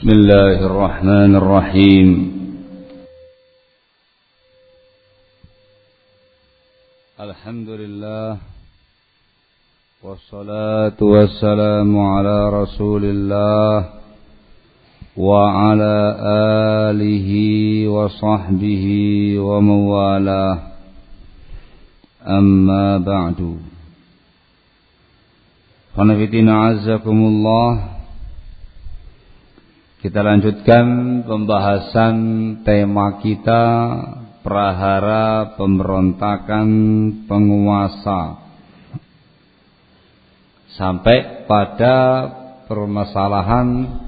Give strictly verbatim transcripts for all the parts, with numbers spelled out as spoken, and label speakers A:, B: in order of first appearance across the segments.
A: بسم الله الرحمن الرحيم الحمد لله والصلاة والسلام على رسول الله وعلى آله وصحبه ومن والاه أما بعد فنفدنا عزكم الله. Kita lanjutkan pembahasan tema kita, prahara pemberontakan penguasa, sampai pada permasalahan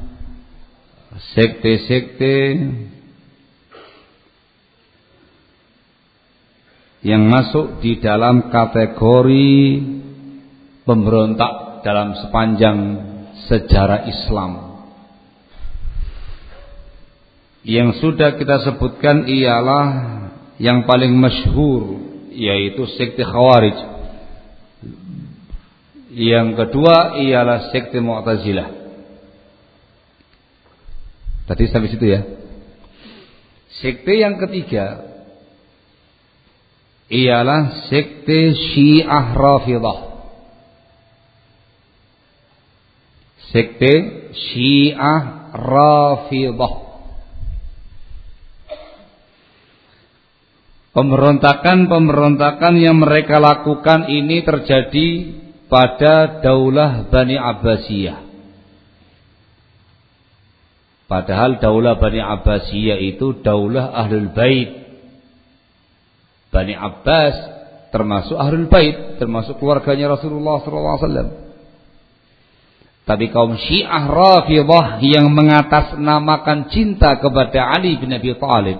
A: sekte-sekte yang masuk di dalam kategori pemberontak dalam sepanjang sejarah Islam. Yang sudah kita sebutkan ialah yang paling masyhur, yaitu sekte Khawarij. Yang kedua ialah sekte Mu'tazilah. Tadi sampai situ ya. Sekte yang ketiga ialah sekte Syiah Rafidhah. Sekte Syiah Rafidhah. Pemberontakan-pemberontakan yang mereka lakukan ini terjadi pada Daulah Bani Abbasiyah. Padahal Daulah Bani Abbasiyah itu Daulah Ahlul Bait. Bani Abbas termasuk Ahlul Bait, termasuk keluarganya Rasulullah shallallahu alaihi wasallam. Tapi kaum Syiah Rafidhah yang mengatasnamakan cinta kepada Ali bin Abi Thalib,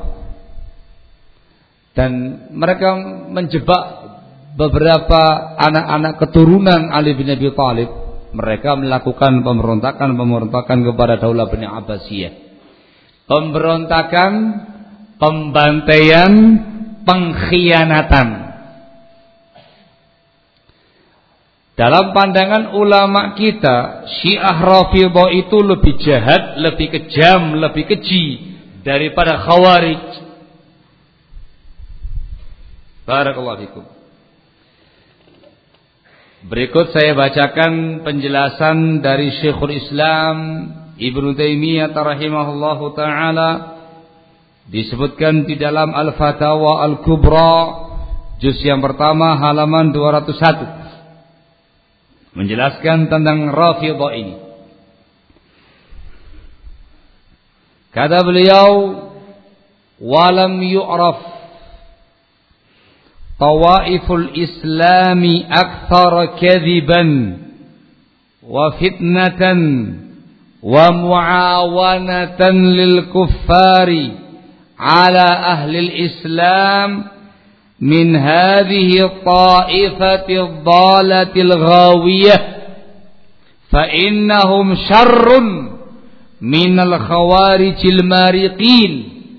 A: dan mereka menjebak beberapa anak-anak keturunan Ali bin Abi Thalib. Mereka melakukan pemberontakan-pemberontakan kepada Daulah Bani Abbasiyah. Pemberontakan, pembantaian, pengkhianatan. Dalam pandangan ulama kita, Syiah Rafidhah itu lebih jahat, lebih kejam, lebih keji daripada Khawarij. Barakallahu fikum. Berikut saya bacakan penjelasan dari Syekhul Islam Ibnu Taimiyah rahimahullahu taala, disebutkan di dalam Al-Fatawa Al-Kubra juz yang pertama halaman dua ratus satu, menjelaskan tentang Rafidhah ini. Kata beliau, walam yu'raf tawaiful islami akthar kadhiban wa fitnatan wa muawanatan lil kuffari ala ahli al-islam min hadhihi ta'ifati ad-dhalati al-ghawiyah fa innahum syarrun min al-khawarij al-mariqin.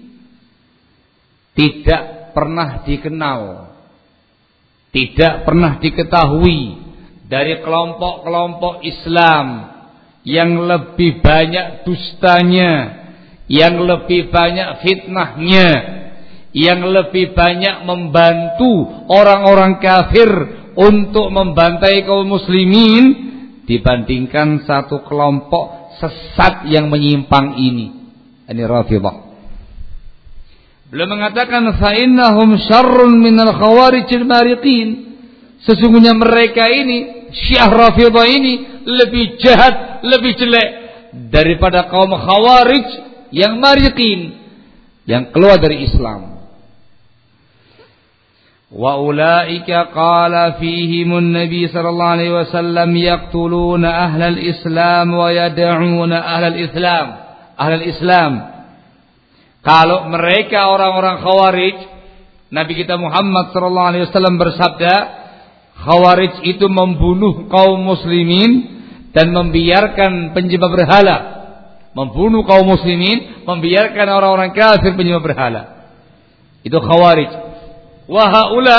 A: Tidak pernah dikenal, tidak pernah diketahui dari kelompok-kelompok Islam yang lebih banyak dustanya, yang lebih banyak fitnahnya, yang lebih banyak membantu orang-orang kafir untuk membantai kaum muslimin dibandingkan satu kelompok sesat yang menyimpang ini. Ini Rafidhah. Beliau mengatakan fa innahum syarrun minal khawarijil mariqin. Sesungguhnya mereka ini, Syiah Rafidhah ini lebih jahat, lebih jelek daripada kaum Khawarij yang mariqin, yang keluar dari Islam. Wa ulaika qala fihimun nabi sallallahu alaihi wasallam yaqtuluna ahlal islam wa yad'una ahlal islam. Ahlal islam. Kalau mereka orang-orang Khawarij, Nabi kita Muhammad sallallahu alaihi wasallam bersabda, Khawarij itu membunuh kaum muslimin dan membiarkan penyembah berhala. Membunuh kaum muslimin, membiarkan orang-orang kafir penyembah berhala. Itu Khawarij. Wa haula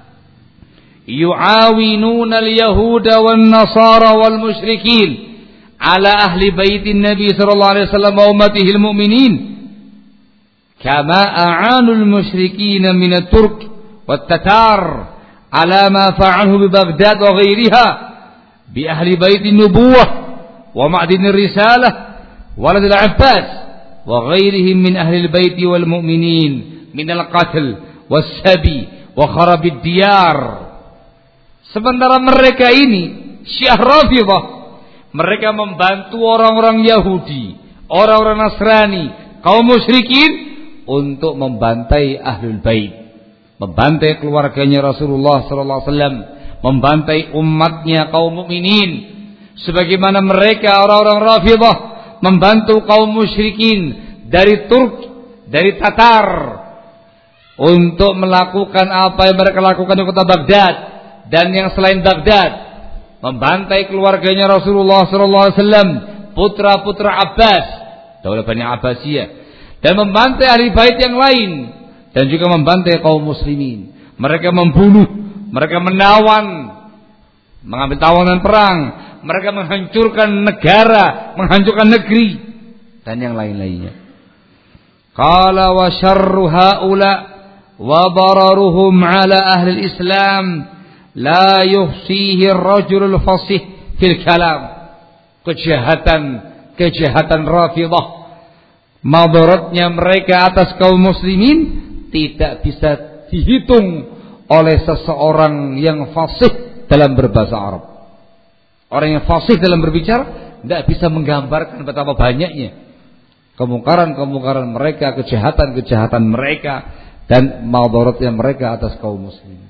A: yu'awinuna al-yahuda wan nasara wal musyrikin ala ahli baitin Nabi sallallahu alaihi wasallam wa ummatihil mu'minin kama a'anul musyrikin min at-turk wat tatar ala ma fa'alu bi Baghdad wa ghairiha bi ahli baitin nubuwah wa ma'din risalah walad al-Abbas wa ghairihim min ahli al-bait wal mu'minin min al-qatl was sabi wa kharab ad-diyar. Sementara mereka ini Syiah Rafidhah, mereka membantu orang-orang Yahudi, orang-orang Nasrani, kaum musyrikin untuk membantai Ahlul Bait, membantai keluarganya Rasulullah sallallahu alaihi wasallam, membantai umatnya kaum mukminin. Sebagaimana mereka orang-orang Rafidhah membantu kaum musyrikin dari Turk, dari Tatar untuk melakukan apa yang mereka lakukan di kota Baghdad dan yang selain Baghdad, membantai keluarganya Rasulullah sallallahu alaihi wasallam, putra-putra Abbas, Daulah Bani Abbasiyah, dan membantai ahli bait yang lain, dan juga membantai kaum muslimin. Mereka membunuh, mereka menawan, mengambil tawanan perang, mereka menghancurkan negara, menghancurkan negeri, dan yang lain-lainnya. Qala wa syarru haula wa dararuhum ala ahli Islam la yuhsihi ar-rajulul fasih fil kalam. Kejahatan, kejahatan Rafidhah, madaratnya mereka atas kaum muslimin tidak bisa dihitung oleh seseorang yang fasih dalam berbahasa Arab. Orang yang fasih dalam berbicara tidak bisa menggambarkan betapa banyaknya kemungkaran-kemungkaran mereka, kejahatan-kejahatan mereka, dan madaratnya mereka atas kaum muslimin.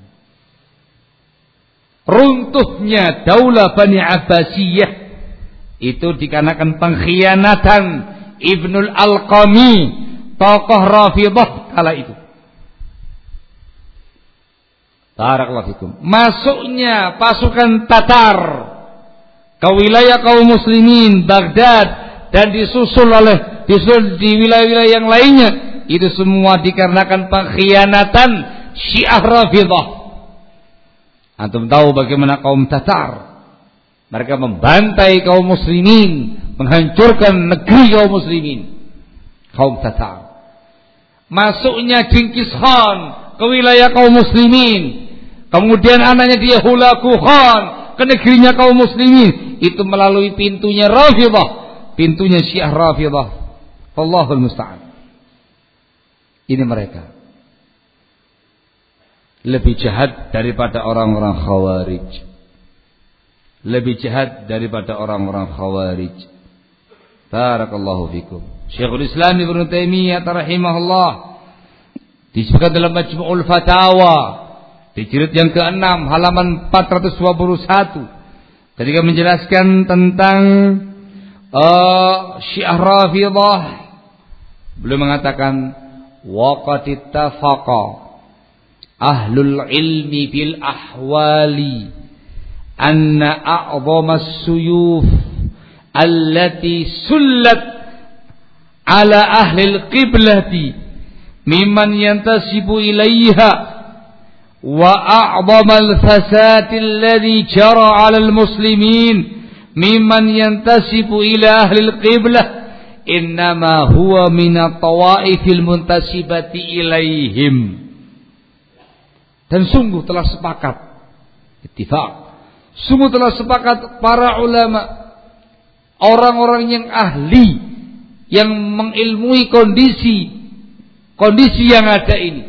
A: Runtuhnya Daulah Bani Abbasiyah itu dikarenakan pengkhianatan Ibnul Alqami, tokoh Rafidhah kala itu. Barakallahu fikum. Masuknya pasukan Tatar ke wilayah kaum muslimin Baghdad dan disusul oleh disusul di wilayah-wilayah yang lainnya, itu semua dikarenakan pengkhianatan Syiah Rafidhah. Antum tahu bagaimana kaum Tatar, mereka membantai kaum muslimin, menghancurkan negeri kaum muslimin, kaum Tatar. Masuknya Genghis Khan ke wilayah kaum muslimin, kemudian anaknya dia Hulagu Khan ke negerinya kaum muslimin, itu melalui pintunya Rafidhah, pintunya Syiah Rafidhah. Allahul musta'an. Ini mereka lebih jahat daripada orang-orang Khawarij, lebih jahat daripada orang-orang Khawarij. Barakallahu fikum. Syekhul Islam Ibnu Taimiyah rahimahullah disebutkan dalam Majmu'ul Fatawa di jilid yang keenam halaman empat ratus dua puluh satu ketika menjelaskan tentang uh, Syiah Rafidhah, beliau mengatakan waqad ittafaqa ahlul ilmi bil ahwali anna a'zama as-suyuf allati sullat ala ahli al-qiblati mimman yantasibu ilayha wa a'zama al-fasad alladhi jara ala al-muslimin mimman yantasibu ila ahli al-qiblah innama huwa min at-tawaifil muntasibati ilaihim. Dan sungguh telah sepakat, ittifaq, sungguh telah sepakat para ulama, orang-orang yang ahli, yang mengilmui kondisi kondisi yang ada ini,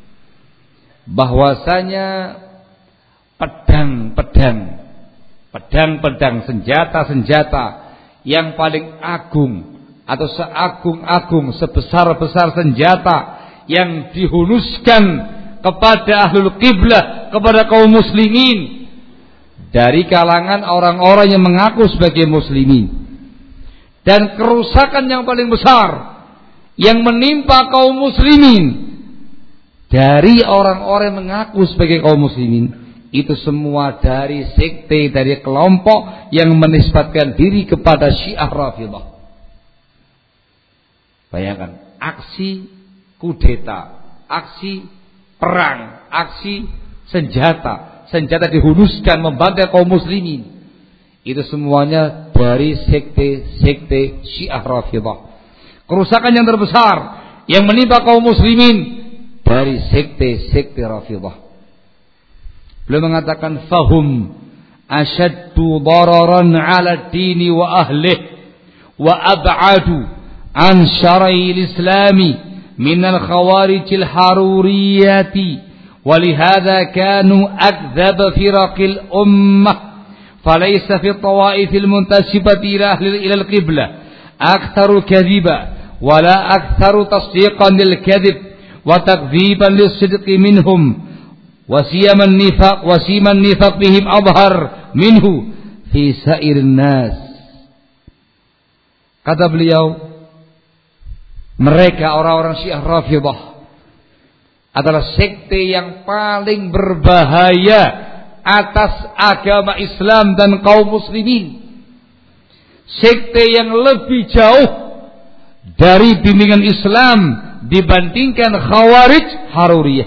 A: bahwasanya pedang-pedang pedang-pedang senjata-senjata yang paling agung atau seagung-agung, sebesar-besar senjata yang dihunuskan kepada ahlul qiblah, kepada kaum muslimin dari kalangan orang-orang yang mengaku sebagai muslimin, dan kerusakan yang paling besar yang menimpa kaum muslimin dari orang-orang yang mengaku sebagai kaum muslimin, itu semua dari sekte, dari kelompok yang menisbatkan diri kepada Syiah Rafidhah. Bayangkan, aksi kudeta, aksi perang, aksi senjata, senjata dihunuskan membantai kaum muslimin, itu semuanya dari sekte-sekte Syiah Rafidhah. Kerusakan yang terbesar yang menimpa kaum muslimin dari sekte-sekte Rafidhah. Beliau mengatakan fahum ashaddu dararan 'ala ad-dini wa ahlihi wa ab'adu an syara'il islami min al-khawarij al-haruriyati ولهذا كانوا أكذب فرق الأمة فليس في الطوائف المنتسبة إلى القبلة أكثر كذبا ولا أكثر تصديقا للكذب وتكذيبا للصدق منهم وسيما النفاق وسيما النفاق بهم أظهر منه في سائر الناس. Kata beliau, mereka orang-orang Syiah Rafidhah adalah sekte yang paling berbahaya atas agama Islam dan kaum muslimin. Sekte yang lebih jauh dari bimbingan Islam dibandingkan Khawarij Haruriyah.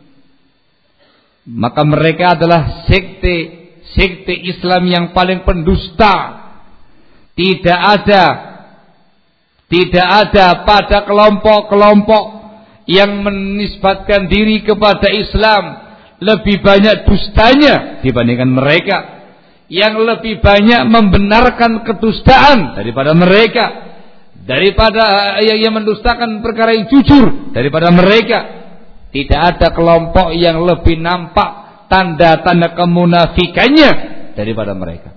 A: Maka mereka adalah sekte sekte Islam yang paling pendusta. Tidak ada tidak ada pada kelompok-kelompok yang menisbatkan diri kepada Islam lebih banyak dustanya dibandingkan mereka, yang lebih banyak membenarkan kedustaan daripada mereka, daripada yang, yang mendustakan perkara yang jujur daripada mereka. Tidak ada kelompok yang lebih nampak tanda-tanda kemunafikannya daripada mereka.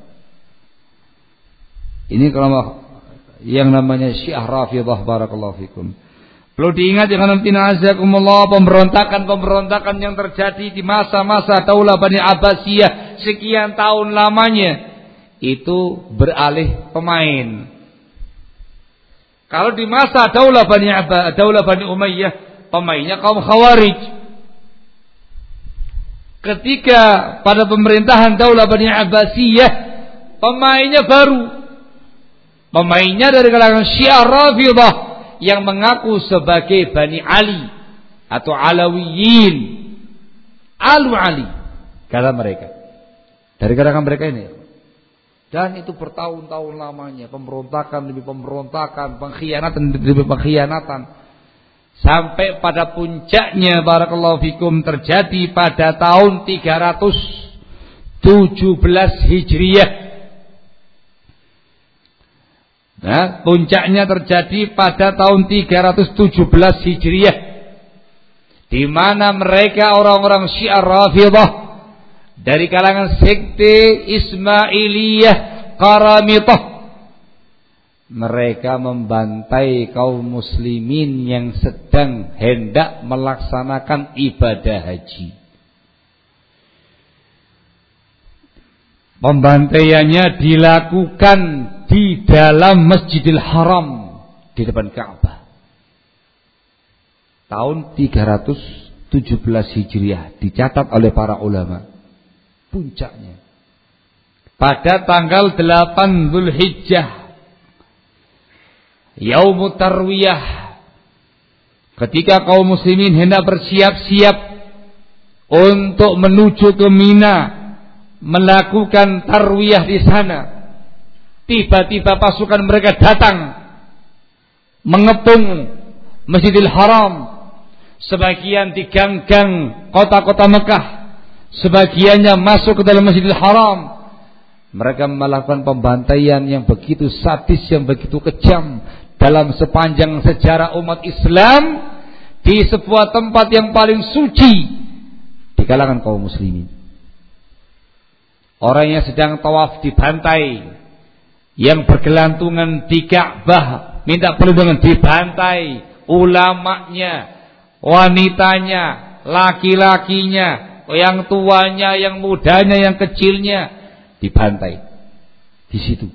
A: Ini kelompok yang namanya Syiah Rafidhah. Barakallahu fikum. Perlu diingat ya khanatina azakumullah, pemberontakan-pemberontakan yang terjadi di masa-masa Daulah Bani Abbasiyah sekian tahun lamanya itu beralih pemain. Kalau di masa Daulah Bani Abbas, Daulah Bani Umayyah, pemainnya kaum Khawarij. Ketika pada pemerintahan Daulah Bani Abbasiyah, pemainnya baru. Pemainnya dari kalangan Syiah Rafidhah yang mengaku sebagai Bani Ali atau Alawiyin, Alu Ali, kata mereka. Dari kalangan mereka ini. Dan itu bertahun-tahun lamanya, pemberontakan demi pemberontakan, pengkhianatan demi pengkhianatan, sampai pada puncaknya barakallahu fikum terjadi pada tahun tiga ratus tujuh belas Hijriah. Nah, puncaknya terjadi pada tahun tiga ratus tujuh belas Hijriah, di mana mereka orang-orang Syiah Rafidhah dari kalangan sekte Ismailiyah Qaramitah, mereka membantai kaum muslimin yang sedang hendak melaksanakan ibadah haji. Pembantaiannya dilakukan di dalam Masjidil Haram di depan Ka'bah. Tahun tiga ratus tujuh belas Hijriah dicatat oleh para ulama. Puncaknya pada tanggal delapan Dzulhijjah, Yaumut Tarwiyah, ketika kaum muslimin hendak bersiap-siap untuk menuju ke Mina melakukan tarwiyah di sana, tiba-tiba pasukan mereka datang mengepung Masjidil Haram. Sebagian di gang-gang kota-kota Mekah, sebagiannya masuk ke dalam Masjidil Haram. Mereka melakukan pembantaian yang begitu sadis, yang begitu kejam dalam sepanjang sejarah umat Islam di sebuah tempat yang paling suci di kalangan kaum muslimin. Orang yang sedang tawaf dibantai, yang bergelantungan di Ka'bah minta perlindungan dibantai, ulamanya, wanitanya, laki-lakinya, yang tuanya, yang mudanya, yang kecilnya dibantai di situ.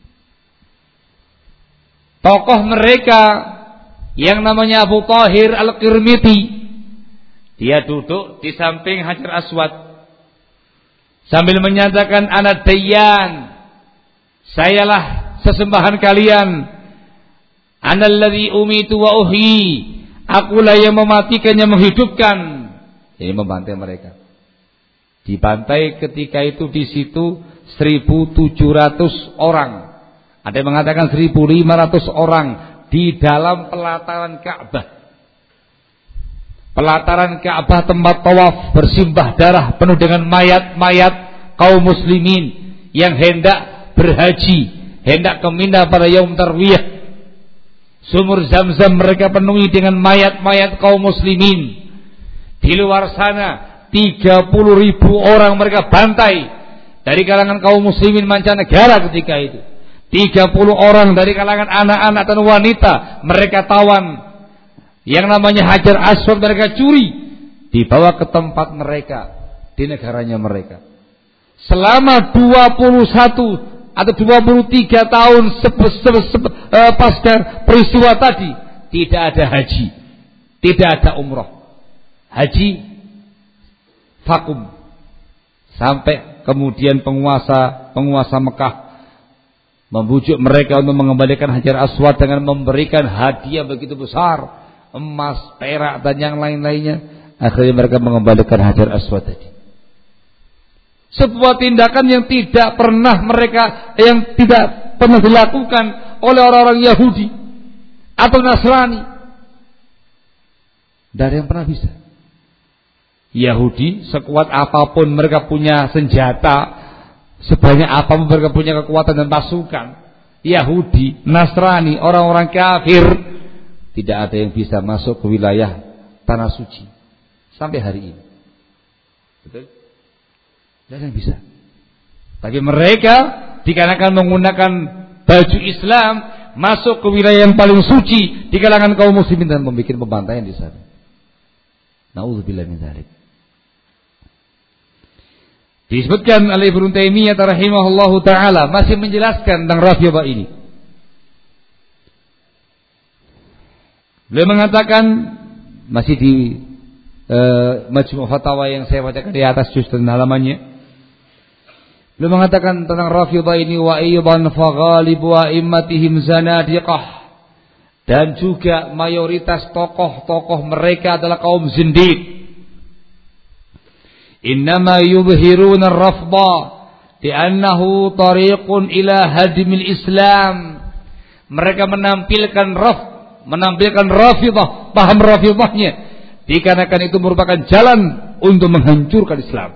A: Tokoh mereka yang namanya Abu Thahir Al-Qirmiti, dia duduk di samping Hajar Aswad sambil menyatakan ana dayyan, sayalah sesembahan kalian, analladzi umitu wa uhyi, akulah yang mematikan yang menghidupkan. Jadi membantai mereka. Dibantai ketika itu di situ seribu tujuh ratus orang Ada yang mengatakan seribu lima ratus orang di dalam pelataran Ka'bah. Pelataran Ka'bah tempat tawaf bersimbah darah penuh dengan mayat-mayat kaum muslimin yang hendak berhaji, hendak ke Mina pada yaum tarwiyah. Sumur Zam-Zam mereka penuhi dengan mayat-mayat kaum muslimin. Di luar sana tiga puluh ribu orang mereka bantai dari kalangan kaum muslimin mancanegara ketika itu. tiga puluh orang dari kalangan anak-anak dan wanita mereka tawan. Yang namanya Hajar Aswad mereka curi, dibawa ke tempat mereka di negaranya mereka. Selama dua puluh satu atau dua puluh tiga tahun sebe, sebe, sebe, uh, pasca peristiwa tadi tidak ada haji, tidak ada umroh. Haji vakum sampai kemudian penguasa penguasa Mekah membujuk mereka untuk mengembalikan Hajar Aswad dengan memberikan hadiah begitu besar, emas, perak dan yang lain-lainnya. Akhirnya mereka mengembalikan Hajar Aswad tadi. Sebuah tindakan yang tidak pernah mereka yang tidak pernah dilakukan oleh orang-orang Yahudi atau Nasrani. Tidak ada yang pernah bisa. Yahudi sekuat apapun mereka punya senjata, sebanyak apapun mereka punya kekuatan dan pasukan, Yahudi, Nasrani, orang-orang kafir, tidak ada yang bisa masuk ke wilayah tanah suci sampai hari ini. Betul? Tidak ada yang bisa. Tapi mereka dikarenakan menggunakan baju Islam masuk ke wilayah yang paling suci di kalangan kaum muslimin dan membuat pembantaian di sana. Nauzubillah min dzalik. Disebutkan oleh Ibnu Taimiyah rahimahullahu taala masih menjelaskan tentang Rafidhah ini. Beliau mengatakan masih di uh, Majmu' Fatawa yang saya bacakan di atas juz dan halamannya. Beliau mengatakan tentang Rafidhah ini wa aidan fa ghalibu a'immatihim zanadiqah, dan juga mayoritas tokoh-tokoh mereka adalah kaum zindiq. Innama yubhiruna ar-rafda li'annahu tariqun ila hadmil Islam. Mereka menampilkan raf, menampilkan Rafidhah, paham Rafidhahnya, dikarenakan itu merupakan jalan untuk menghancurkan Islam.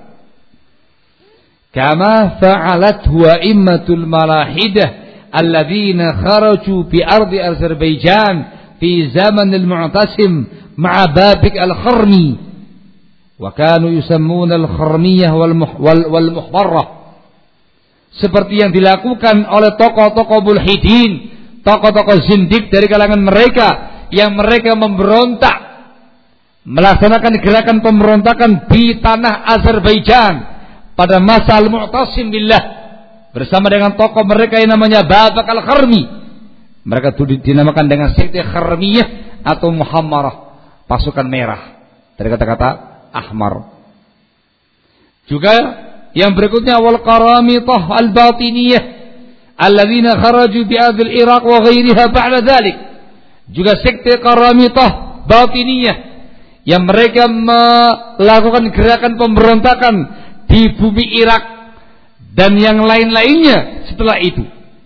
A: Kama fa'alat huwa immatul malahidah alladzina kharaju bi ardi Azerbaijan fi zaman al-Mu'tasim ma'a Babik al-Kharmi. Wa kanu yusammuna al-Kharmiyah wal muhbarrah. Seperti yang dilakukan oleh tokoh-tokoh mulhidin, tokoh-tokoh zindik dari kalangan mereka yang mereka memberontak, melaksanakan gerakan pemberontakan di tanah Azerbaijan pada masa al-Mu'tasim billah bersama dengan tokoh mereka yang namanya Babak al-Kharmi. Mereka dinamakan dengan sekte Kharmiyah atau Muhammarah, pasukan merah dari kata-kata ahmar. Juga yang berikutnya wal qaramitah al batiniyah alladzina kharaju bi ardil Iraq wa ghairiha ba'da dzalik. Juga sekte qaramitah batiniyah yang mereka melakukan gerakan pemberontakan di bumi Irak dan yang lain-lainnya setelah itu.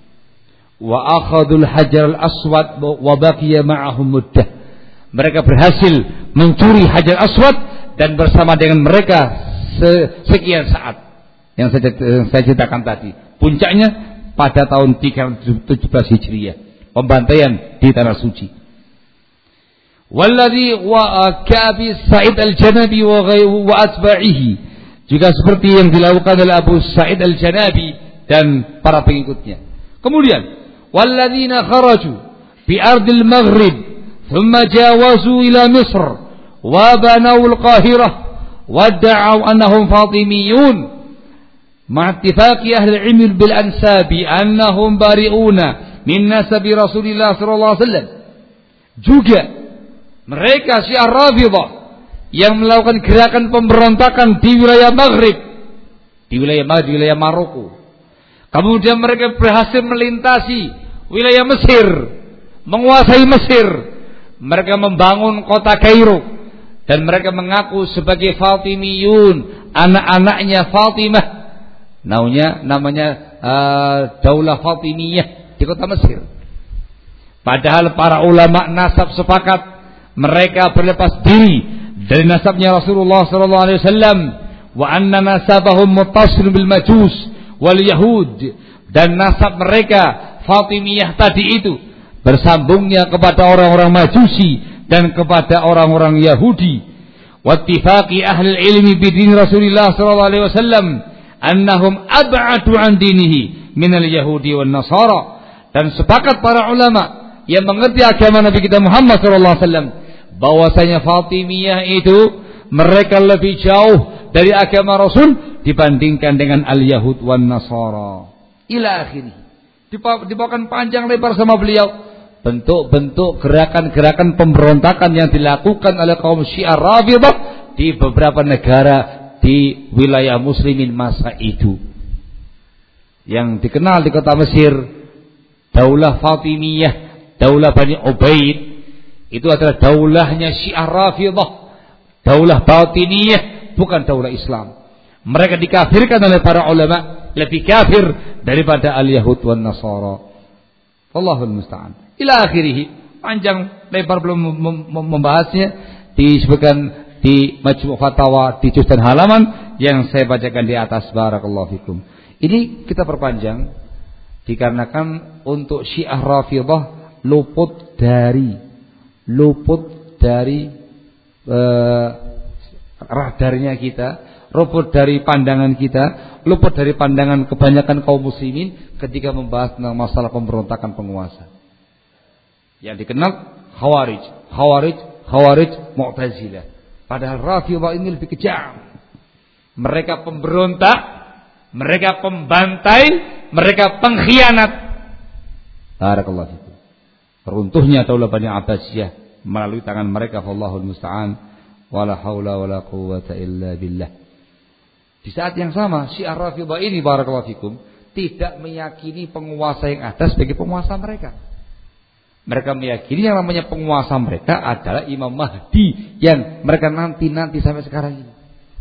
A: Wa akhadul hajar al aswad wa baqiya ma'ahum muddah. Mereka berhasil mencuri Hajar Aswad dan bersama dengan mereka sekian saat yang saya, yang saya ceritakan tadi. Puncaknya pada tahun tiga ratus tujuh belas Hijriah, pembantaian di tanah suci. Walladhi wa Ka'bi Sa'id al-Janabi wa wa atba'ihi, juga seperti yang dilakukan oleh Abu Sa'id al-Janabi dan para pengikutnya. Kemudian walladzina kharaju bi ardil Maghrib thumma jawazu ila Misr وبنوا القاهرة وادعوا أنهم فاطميون مع اتفاق أهل العلم بالأنساب أنهم بارئون من نسب رسول الله صلى الله عليه وسلم. Juga mereka Syiah Rafidhah yang melakukan gerakan pemberontakan di wilayah Maghrib, di wilayah di wilayah Maroko. Kemudian mereka berhasil melintasi wilayah Mesir, menguasai Mesir. Mereka membangun kota Kairo dan mereka mengaku sebagai Fatimiyun, anak-anaknya Fatimah. Namanya namanya uh, Daulah Fatimiyah di kota Mesir. Padahal para ulama nasab sepakat mereka berlepas diri dari nasabnya Rasulullah sallallahu alaihi wasallam, wa anna nasabahum muttasil bil majus wal yahud, dan nasab mereka Fatimiyah tadi itu bersambungnya kepada orang-orang Majusi dan kepada orang-orang Yahudi. Wattifaqi ahli ilmi bidin Rasulullah sallallahu alaihi wasallam annahum ab'adu an dinihi minal yahudi wan nasara, dan sepakat para ulama yang mengerti agama Nabi kita Muhammad sallallahu alaihi wasallam bahwasanya Fatimiyah itu mereka lebih jauh dari agama Rasul dibandingkan dengan al-yahud wan nasara ila akhirih. Dibawakan panjang lebar sama beliau bentuk-bentuk gerakan-gerakan pemberontakan yang dilakukan oleh kaum Syiah Rafidhah di beberapa negara di wilayah muslimin masa itu. Yang dikenal di kota Mesir, Daulah Fatimiyah, Daulah Bani Ubaid, itu adalah daulahnya Syiah Rafidhah, daulah batiniyah, bukan daulah Islam. Mereka dikafirkan oleh para ulama, lebih kafir daripada al-yahud wan nasara. Allahul musta'an. Ila akhirih, panjang lebar belum membahasnya, disebutkan di Majmu' Fatawa di juz dan halaman yang saya bacakan di atas. Barakallahu fikum. Ini kita perpanjang dikarenakan untuk Syiah Rafidhah luput dari luput dari uh, radarnya kita, luput dari pandangan kita, luput dari pandangan kebanyakan kaum muslimin ketika membahas tentang masalah pemberontakan penguasa. Yang dikenal Khawarij, Khawarij, Khawarij, Mu'tazilah. Padahal Rafidhah ini lebih kejam. Mereka pemberontak, mereka pembantai, mereka pengkhianat. Barakallahu fikum. Runtuhnya daulah Bani Abbasiyah melalui tangan mereka. Wallahul musta'an. Wala haula wala quwwata illa billah. Di saat yang sama Syiah Rafidhah ini barakallahu fikum tidak meyakini penguasa yang ada sebagai penguasa mereka. Mereka meyakini yang namanya penguasa mereka adalah Imam Mahdi yang mereka nanti-nanti sampai sekarang ini.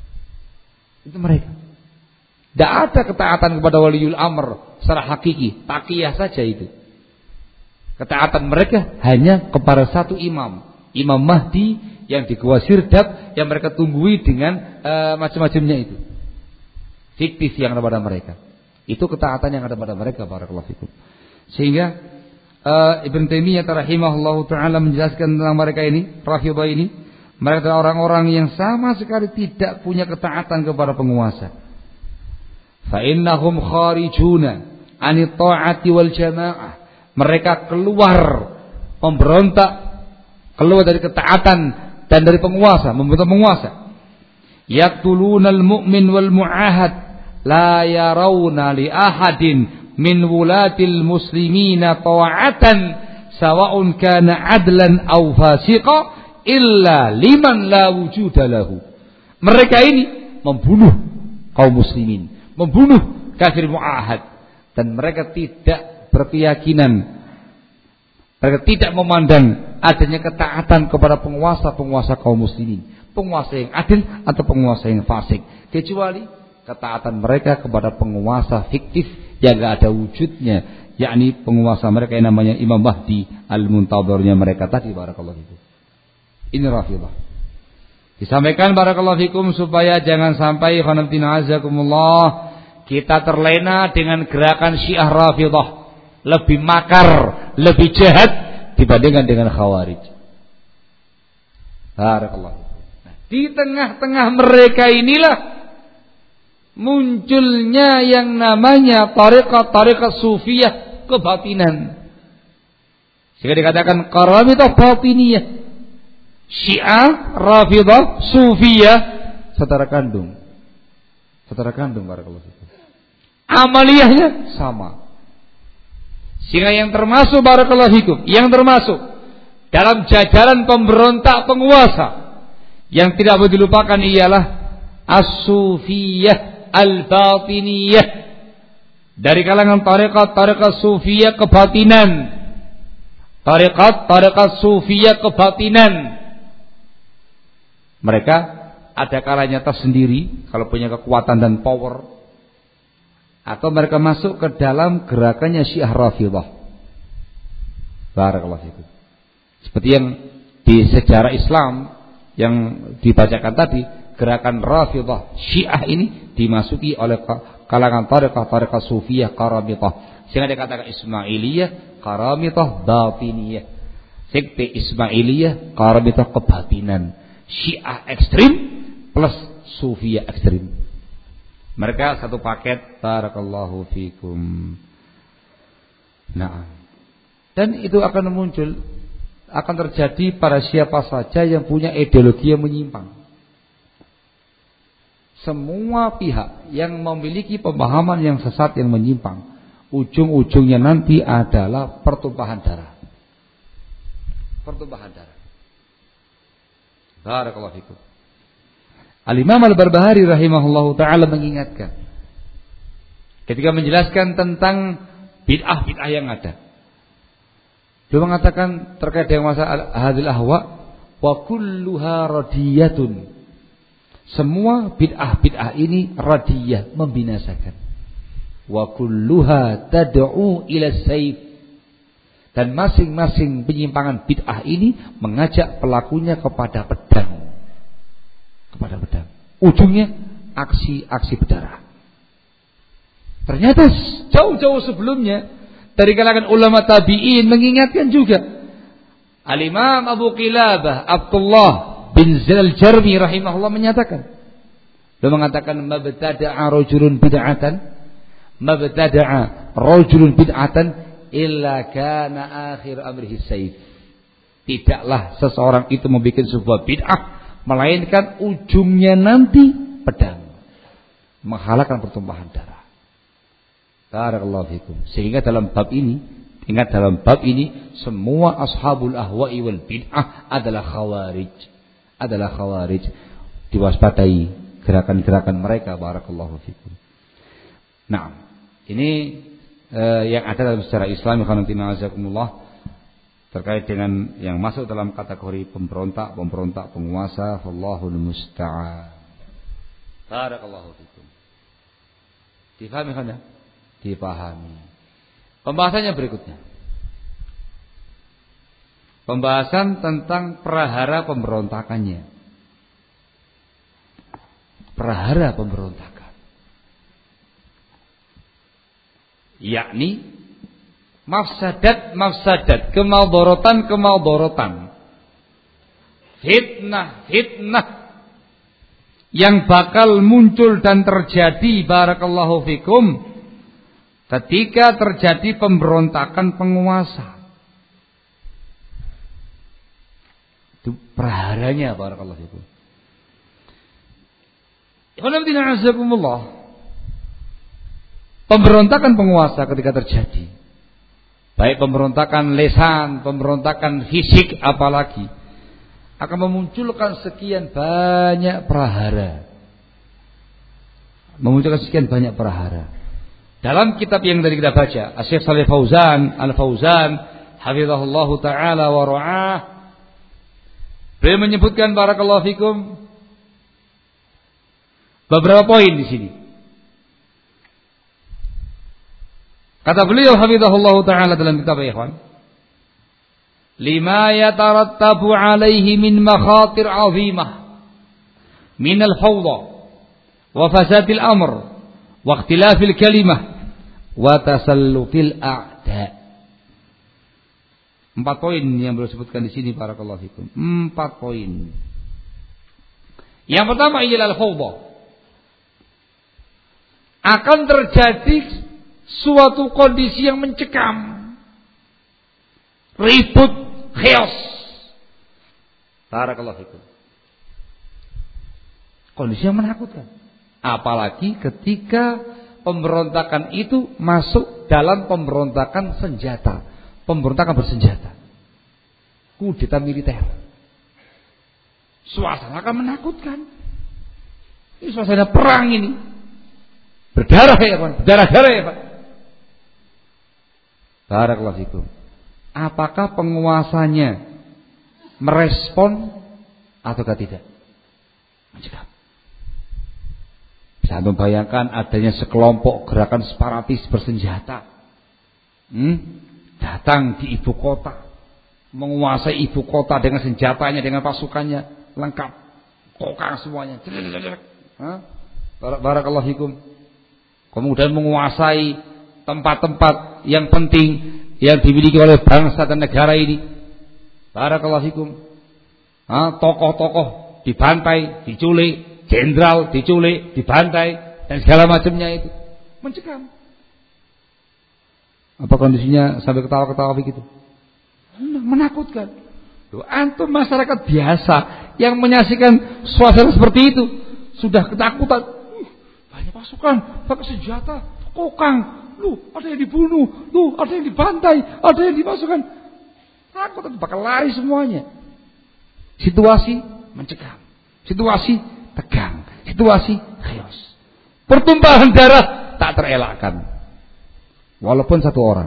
A: Itu mereka. Tidak ada ketaatan kepada waliul amr secara hakiki, taqiyah saja itu. Ketaatan mereka hanya kepada satu imam, Imam Mahdi yang di Gua Sirdab yang mereka tunggui dengan uh, macam-macamnya itu. Fiktif yang ada pada mereka. Itu ketaatan yang ada pada mereka, barakallahu fikum. Sehingga uh, Ibn Taimiyah rahimahullahu taala menjelaskan tentang mereka ini, Rafidhah ini, mereka adalah orang-orang yang sama sekali tidak punya ketaatan kepada penguasa. Fa innahum kharijuna anit ta'ati wal jamaah. Mereka keluar pemberontak, keluar dari ketaatan dan dari penguasa, membentuk penguasa. Yaqtulunal mu'min wal mu'ahad la yarawna li ahadin min wulatil muslimina ta'atan sawa'un kana adlan aw fasiqa illa liman la wujuda lahu. Mereka ini membunuh kaum muslimin, membunuh kafir mu'ahad, dan mereka tidak berkeyakinan, mereka tidak memandang adanya ketaatan kepada penguasa-penguasa kaum muslimin, penguasa yang adil atau penguasa yang fasik, kecuali ketaatan mereka kepada penguasa fiktif yang tidak ada wujudnya, yakni penguasa mereka yang namanya Imam Mahdi al-Muntadhirnya mereka tadi. Barakallahu fikum. Ini Rafidhah. Disampaikan barakallahu fikum supaya jangan sampai khanatina azakumullah kita terlena dengan gerakan Syiah Rafidhah. Lebih makar, lebih jahat dibandingkan dengan Khawarij. Barakallahu. Nah, di tengah-tengah mereka inilah munculnya yang namanya tariqat-tariqat sufiyah kebatinan. Sehingga dikatakan Qaramithah batiniyah, Syiah, Rafidhah, Sufiyah, saudara kandung. Saudara kandung, barakallahu. Amaliyahnya sama. Sehingga yang termasuk barakallahu fikum, yang termasuk dalam jajaran pemberontak penguasa yang tidak boleh dilupakan ialah as-sufiyah al-batiniyah, dari kalangan tarekat-tarekat sufiyah kebatinan, tarekat-tarekat sufiyah kebatinan. Mereka ada kalanya tersendiri kalau punya kekuatan dan power, atau mereka masuk ke dalam gerakannya Syiah Rafidhah. Barakallahu fikum. Seperti yang di sejarah Islam yang dibacakan tadi, gerakan Rafidhah Syiah ini dimasuki oleh kalangan tarekat-tarekat Sufiyah Qaramithah. Sehingga dikatakan Ismailiyah, Qaramithah, Batiniyah. Sekte Ismailiyah, Qaramithah kebatinan. Syiah ekstrim plus Sufiyah ekstrim. Mereka satu paket. Barakallahu fikum. Nah, dan itu akan muncul, akan terjadi pada siapa saja yang punya ideologi yang menyimpang. Semua pihak yang memiliki pemahaman yang sesat yang menyimpang, ujung-ujungnya nanti adalah pertumpahan darah. Pertumpahan darah. Barakallahu fikum. Al-Imam Al-Barbahari rahimahullahu ta'ala mengingatkan ketika menjelaskan tentang bid'ah-bid'ah yang ada. Dia mengatakan terkait dengan masalah hadil ahwa, wa kulluha radiyatun. Semua bid'ah-bid'ah ini radiyah, membinasakan. Wa kulluha tad'u ila sayf. Dan masing-masing penyimpangan bid'ah ini mengajak pelakunya kepada pedang. Kepada pedang. Ujungnya aksi-aksi berdarah. Ternyata jauh-jauh sebelumnya dari kalangan ulama tabi'in mengingatkan juga. Al-Imam Abu Qilabah Abdullah bin Zaid al-Jarmi rahimahullah menyatakan, dia mengatakan mabtada'a rajulun bid'atan mabtada'a rajulun bid'atan illa kana akhir amrihi sayf. Tidaklah seseorang itu membuat sebuah bid'ah melainkan ujungnya nanti pedang, menghalalkan pertumpahan darah. Barakallahu fikum. Sehingga dalam bab ini, ingat dalam bab ini semua ashabul ahwa'i wal bid'ah adalah khawarij. Adalah khawarij. Diwaspadai gerakan-gerakan mereka. Barakallahu fikum. Nah, ini eh, yang ada dalam sejarah Islam terkait dengan yang masuk dalam kategori pemberontak, pemberontak, penguasa. Wallahul musta'an. Barakallahu fikum. Difahami kan ya? Dipahami. Pembahasannya berikutnya. Pembahasan tentang prahara pemberontakannya. Prahara pemberontakan. Yakni mafsadat-mafsadat, kemadharatan-kemadharatan, fitnah-fitnah yang bakal muncul dan terjadi barakallahu fikum ketika terjadi pemberontakan penguasa. Itu praharanya barakallahu fikum. Pemberontakan penguasa ketika terjadi, baik pemberontakan lesan, pemberontakan fisik apalagi, akan memunculkan sekian banyak prahara. Memunculkan sekian banyak prahara. Dalam kitab yang tadi kita baca, Syekh Shalih Fauzan Al-Fauzan hafizahullahu taala wa ra'ah, beliau menyebutkan barakallahu fikum beberapa poin di sini. Kata beliau hafizahullahu taala dalam kitab ikhwan, lima yatarattabu alaihi min makhatir azimah min al-fawda wa fasadil amr wa ikhtilafil kalimah wa tasallutil a'da. Empat poin yang beliau sebutkan di sini barakallahu fikum. Empat poin. Yang pertama ialah al-fawda. Akan terjadi suatu kondisi yang mencekam, ribut, chaos. Barakallahu fikum. Kondisi yang menakutkan. Apalagi ketika pemberontakan itu masuk dalam pemberontakan senjata, pemberontakan bersenjata, kudeta militer. Suasana akan menakutkan. Ini suasana perang ini. Berdarah ya Pak, berdarah-darah ya Pak. Barakallahu fikum. Apakah penguasanya merespon ataukah tidak? Mencegah. Bisa membayangkan adanya sekelompok gerakan separatis bersenjata, hmm? datang di ibu kota, menguasai ibu kota dengan senjatanya, dengan pasukannya lengkap, kokang semuanya. Barakallahu fikum. Kemudian menguasai tempat-tempat yang penting yang dimiliki oleh bangsa dan negara ini. Barakallahu fikum. Tokoh-tokoh dibantai, diculik, jenderal diculik, dibantai dan segala macamnya itu. Mencekam. Apa kondisinya sampai ketawa-ketawa begitu? Menakutkan. Loh, antum masyarakat biasa yang menyaksikan suasana seperti itu sudah ketakutan. Uh, banyak pasukan, pakai senjata, kokang. Lu ada yang dibunuh, lu ada yang dibantai, ada yang dimasukkan. Takut, bakal lari semuanya. Situasi mencekam, situasi tegang, situasi chaos. Pertumpahan darah tak terelakkan. Walaupun satu orang.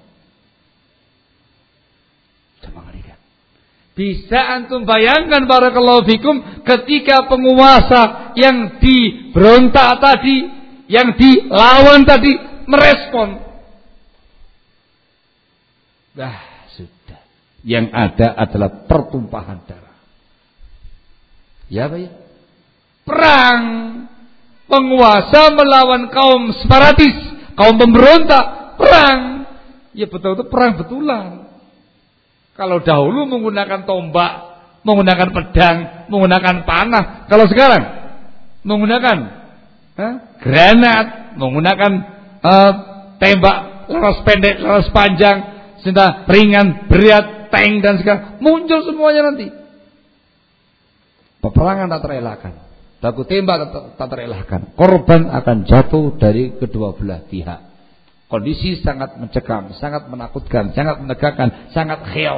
A: Bisa antum bayangkan barakallahu fikum ketika penguasa yang diberontak tadi, yang dilawan tadi merespon. Dah sudah. Yang ada adalah pertumpahan darah. Ya Pak ya? Perang penguasa melawan kaum separatis, kaum pemberontak, perang. Ya betul-betul perang betulan. Kalau dahulu menggunakan tombak, menggunakan pedang, menggunakan panah. Kalau sekarang menggunakan eh, granat, menggunakan eh, tembak laras pendek, laras panjang, senjata ringan, berat, tank dan segala. Muncul semuanya nanti. Peperangan tak terelakkan, baku tembak tak terelakkan. Korban akan jatuh dari kedua belah pihak. Kondisi sangat mencekam, sangat menakutkan, sangat menegakkan, sangat chaos.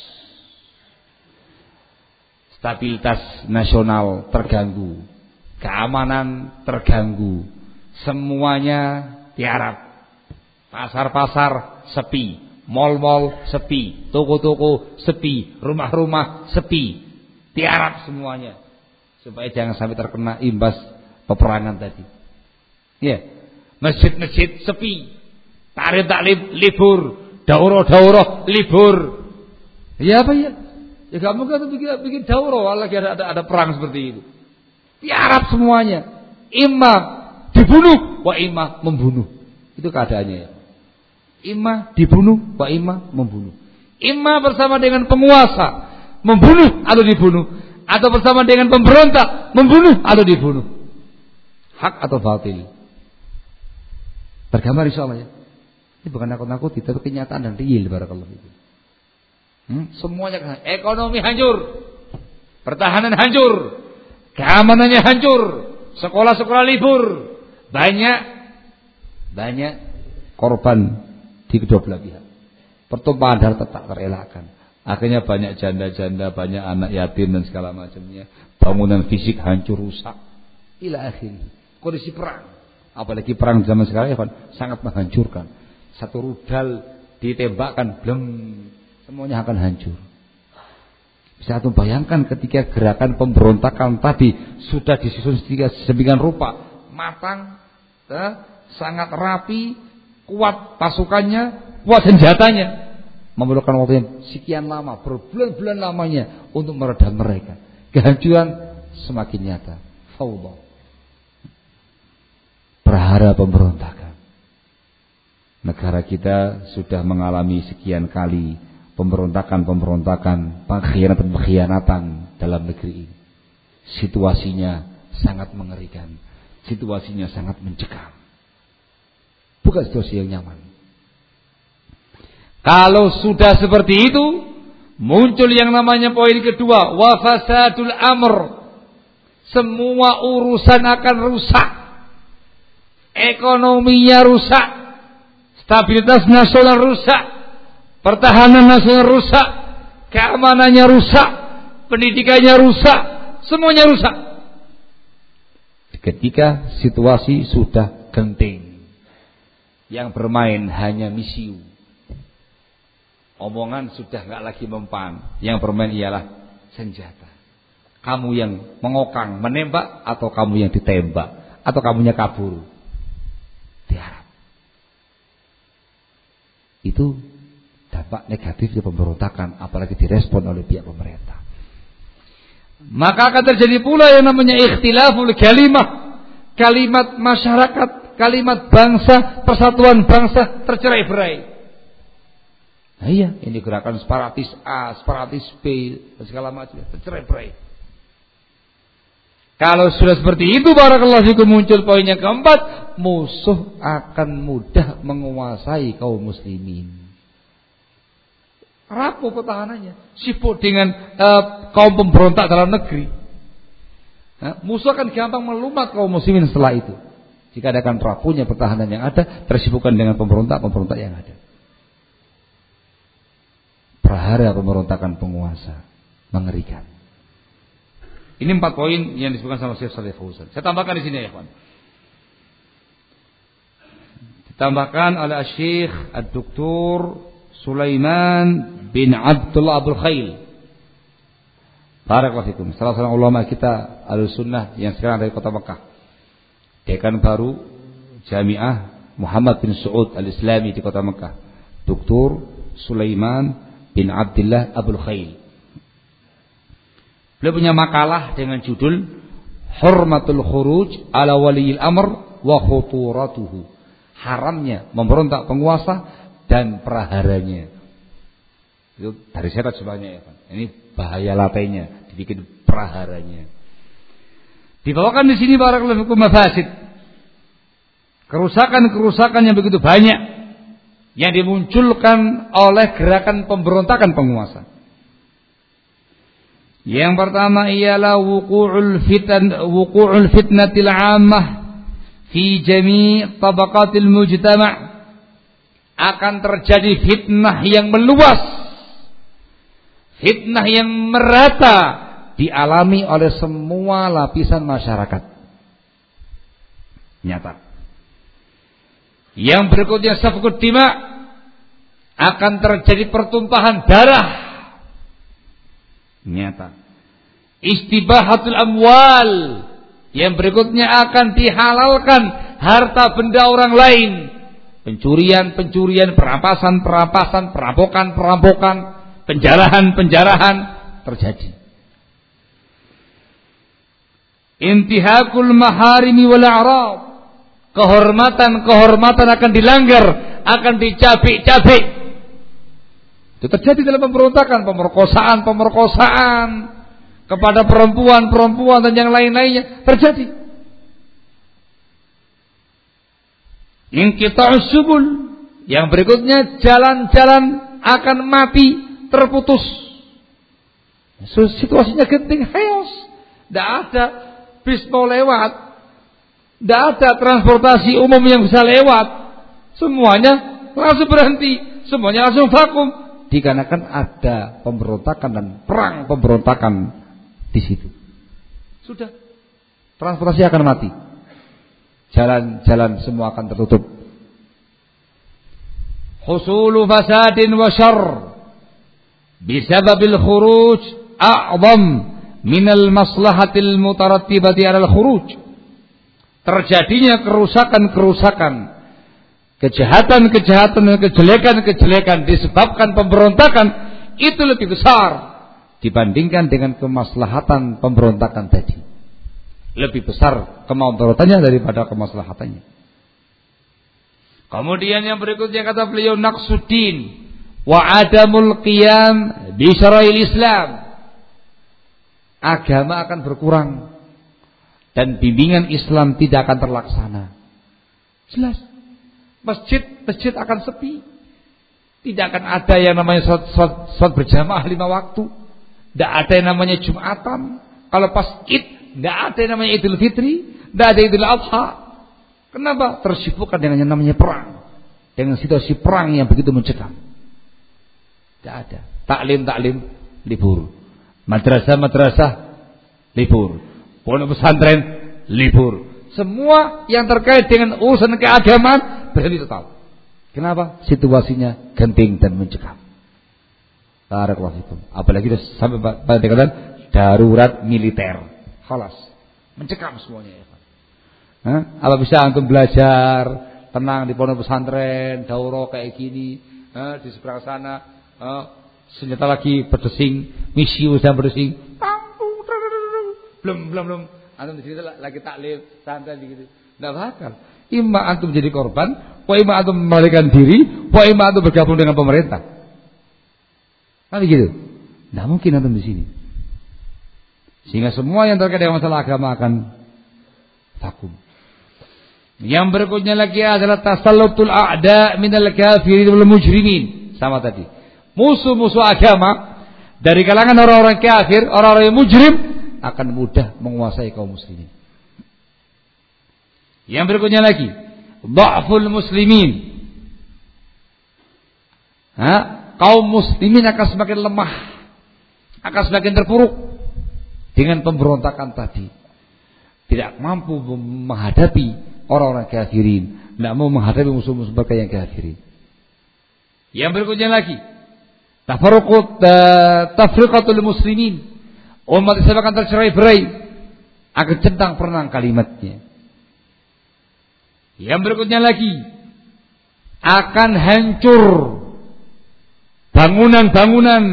A: Stabilitas nasional terganggu, keamanan terganggu, semuanya tiarap. Pasar-pasar sepi, mal-mal sepi, toko-toko sepi, rumah-rumah sepi, tiarap semuanya. Supaya jangan sampai terkena imbas peperangan tadi. Ya, masjid-masjid sepi. Tarik taklif libur, daurah-daurah libur. Ya apa ya? Ya gak mungkin bikin, bikin daurah lagi ada, ada ada perang seperti itu. Tiarap semuanya. Imam dibunuh, wa imam membunuh. Itu keadaannya ya. Imam dibunuh, wa imam membunuh. Imam bersama dengan penguasa membunuh atau dibunuh, atau bersama dengan pemberontak membunuh atau dibunuh. Hak atau batil? Tergambar insyaallah ya. Ini bukan nakut-nakuti, tapi kenyataan dan real barakallahu fikum. Hmm? Semuanya ekonomi hancur, pertahanan hancur, keamanannya hancur, sekolah-sekolah libur, banyak banyak korban di kedua belah pihak. Pertumpahan darah tak terelakkan. Akhirnya banyak janda-janda, banyak anak yatim dan segala macamnya. Bangunan fisik hancur rusak. Ila akhir. Kondisi perang, apalagi perang zaman sekarang ya, sangat menghancurkan. Satu rudal ditembakkan, blem, semuanya akan hancur. Bisa antum bayangkan ketika gerakan pemberontakan tadi sudah disusun sedemikian rupa, matang, eh, sangat rapi, kuat pasukannya, kuat senjatanya, memerlukan waktu yang sekian lama, berbulan-bulan lamanya untuk meredam mereka. Kehancuran semakin nyata. Fawdah. Prahara pemberontakan. Negara kita sudah mengalami sekian kali pemberontakan-pemberontakan, pengkhianatan-pengkhianatan dalam negeri ini. Situasinya sangat mengerikan, situasinya sangat mencekam. Bukan situasi yang nyaman. Kalau sudah seperti itu, muncul yang namanya poin kedua, wa fasadul amr. Semua urusan akan rusak. Ekonominya rusak. Stabilitas nasional rusak, pertahanan nasional rusak, keamanannya rusak, pendidikannya rusak, semuanya rusak. Ketika situasi sudah genting, yang bermain hanya misiu, omongan sudah nggak lagi mempan, yang bermain ialah senjata. Kamu yang mengokang, menembak, atau kamu yang ditembak, atau kamunya kabur. Tiarap. Itu
B: dampak negatifnya pemberontakan, apalagi direspon oleh pihak pemerintah.
A: Maka akan terjadi pula yang namanya ikhtilaful kalimah, kalimat masyarakat, kalimat bangsa, persatuan bangsa tercerai-berai.
B: Nah iya, ini gerakan separatis A, separatis B, segala macam tercerai-berai.
A: Kalau sudah seperti itu, barakallahu fikum, muncul poin yang keempat, musuh akan mudah menguasai kaum muslimin. Rapuh pertahanannya, sibuk dengan uh, kaum pemberontak dalam negeri. Nah, musuh akan gampang melumat kaum muslimin setelah itu. Jika ada kan rapuhnya pertahanan yang ada, tersibukkan dengan pemberontak-pemberontak yang ada. Prahara pemberontakan penguasa mengerikan. Ini empat poin yang disebutkan sama Syekh Shalih Fauzan. Saya tambahkan di sini ya, kawan. Ditambahkan oleh Syekh Ad-Doktor Sulaiman bin Abdullah Abdul Khail. Barakallahu fikum. Salah seorang ulama kita Ahlussunnah yang sekarang dari kota Mekah. Dekan baru Jamiah Muhammad bin Saud Al-Islami di kota Mekah. Doktor Sulaiman bin Abdullah Abdul Khail. Beliau punya makalah dengan judul Hurmatul Khuruj ala Waliyil Amr wa Khuturatuhu. Haramnya memberontak penguasa dan praharanya. Itu dari saya terjemahnya ya, Pak. Ini bahaya latainya, dibikin praharanya. Dibawakan di sini barakallahu fikum mafasid. Kerusakan-kerusakan yang begitu banyak yang dimunculkan oleh gerakan pemberontakan penguasa. Yang pertama ialah wuqu'ul fitan wuqu'ul fitnatil 'ammah fi jami' tabaqatil mujtama'. Akan terjadi fitnah yang meluas, fitnah yang merata dialami oleh semua lapisan masyarakat. Nyata. Yang berikutnya safkud dima, akan terjadi pertumpahan darah. Nyata. Istibahatul amwal, yang berikutnya akan dihalalkan harta benda orang lain. Pencurian-pencurian, perampasan-perampasan, perampokan-perampokan, penjarahan-penjarahan terjadi. Intihakul maharimi wal a'rad, kehormatan-kehormatan akan dilanggar, akan dicabik-cabik. Itu terjadi dalam pemberontakan, pemerkosaan-pemerkosaan kepada perempuan-perempuan dan yang lain-lainnya terjadi. Inqita'us subul, yang berikutnya jalan-jalan akan mati, terputus. Situasinya genting, chaos. Tidak ada bis mau lewat, tidak ada transportasi umum yang bisa lewat. Semuanya langsung berhenti, semuanya langsung vakum. Dikarenakan ada pemberontakan dan perang pemberontakan di situ. Sudah, transportasi akan mati. Jalan-jalan semua akan tertutup. Husulu fasadin wa syarr bisababil khuruj a'zam minal maslahatil mutarattibati 'alal khuruj. Terjadinya kerusakan-kerusakan, kejahatan-kejahatan dan kejelekan-kejelekan disebabkan pemberontakan itu lebih besar dibandingkan dengan kemaslahatan pemberontakan tadi. Lebih besar kemaudarotannya daripada kemaslahatannya. Kemudian yang berikutnya kata beliau, naqsuddin wa adamul qiyam bi syara'il Islam. Agama akan berkurang dan bimbingan Islam tidak akan terlaksana. Jelas. Masjid-masjid akan sepi. Tidak akan ada yang namanya salat berjamaah lima waktu. Tidak ada yang namanya Jumatan. Kalau pas Id, tidak ada yang namanya Idul Fitri, tidak ada Idul Adha. Kenapa? Tersibukkan dengan yang namanya perang, dengan situasi perang yang begitu mencekam. Tidak ada. Taklim-taklim libur, madrasah-madrasah libur, pondok pesantren libur. Semua yang terkait dengan urusan keagamaan berhenti total. Kenapa? Situasinya genting dan mencekam. Barakallahu fikum. Apalagi sampai pada tingkatan darurat militer. Khalas, mencekam semuanya ya. Hah? Apa bisa antum belajar tenang di pondok pesantren, daurah kayak gini,
B: eh, di seberang sana eh, senjata lagi berdesing, misi sedang berdesing, belum belum belum, antum di sini lagi taklim santai gitu, tidak bakal. Ima antum jadi korban, wa ima antum melarikan diri, wa ima antum bergabung dengan pemerintah. Kan gitu. Tidak mungkin antum di sini. Sehingga semua yang terkait dengan masalah agama akan vakum. Yang berikutnya lagi adalah tasallutul a'da minal kafirin wal mujrimin. Sama tadi. Musuh-musuh agama dari kalangan orang-orang kafir, orang-orang yang mujrim akan mudah menguasai kaum muslimin. Yang berikutnya lagi, dha'ful muslimin. Ha? Kaum muslimin akan semakin lemah, akan semakin terpuruk dengan pemberontakan tadi. Tidak mampu menghadapi orang-orang kafirin, tidak mau menghadapi musuh-musuh mereka yang kafirin. Yang berikutnya lagi, tafarruqut tafriqatul muslimin. Umat Islam akan tercerai-berai, akan centang perenang kalimatnya. Yang berikutnya lagi, akan hancur bangunan-bangunan.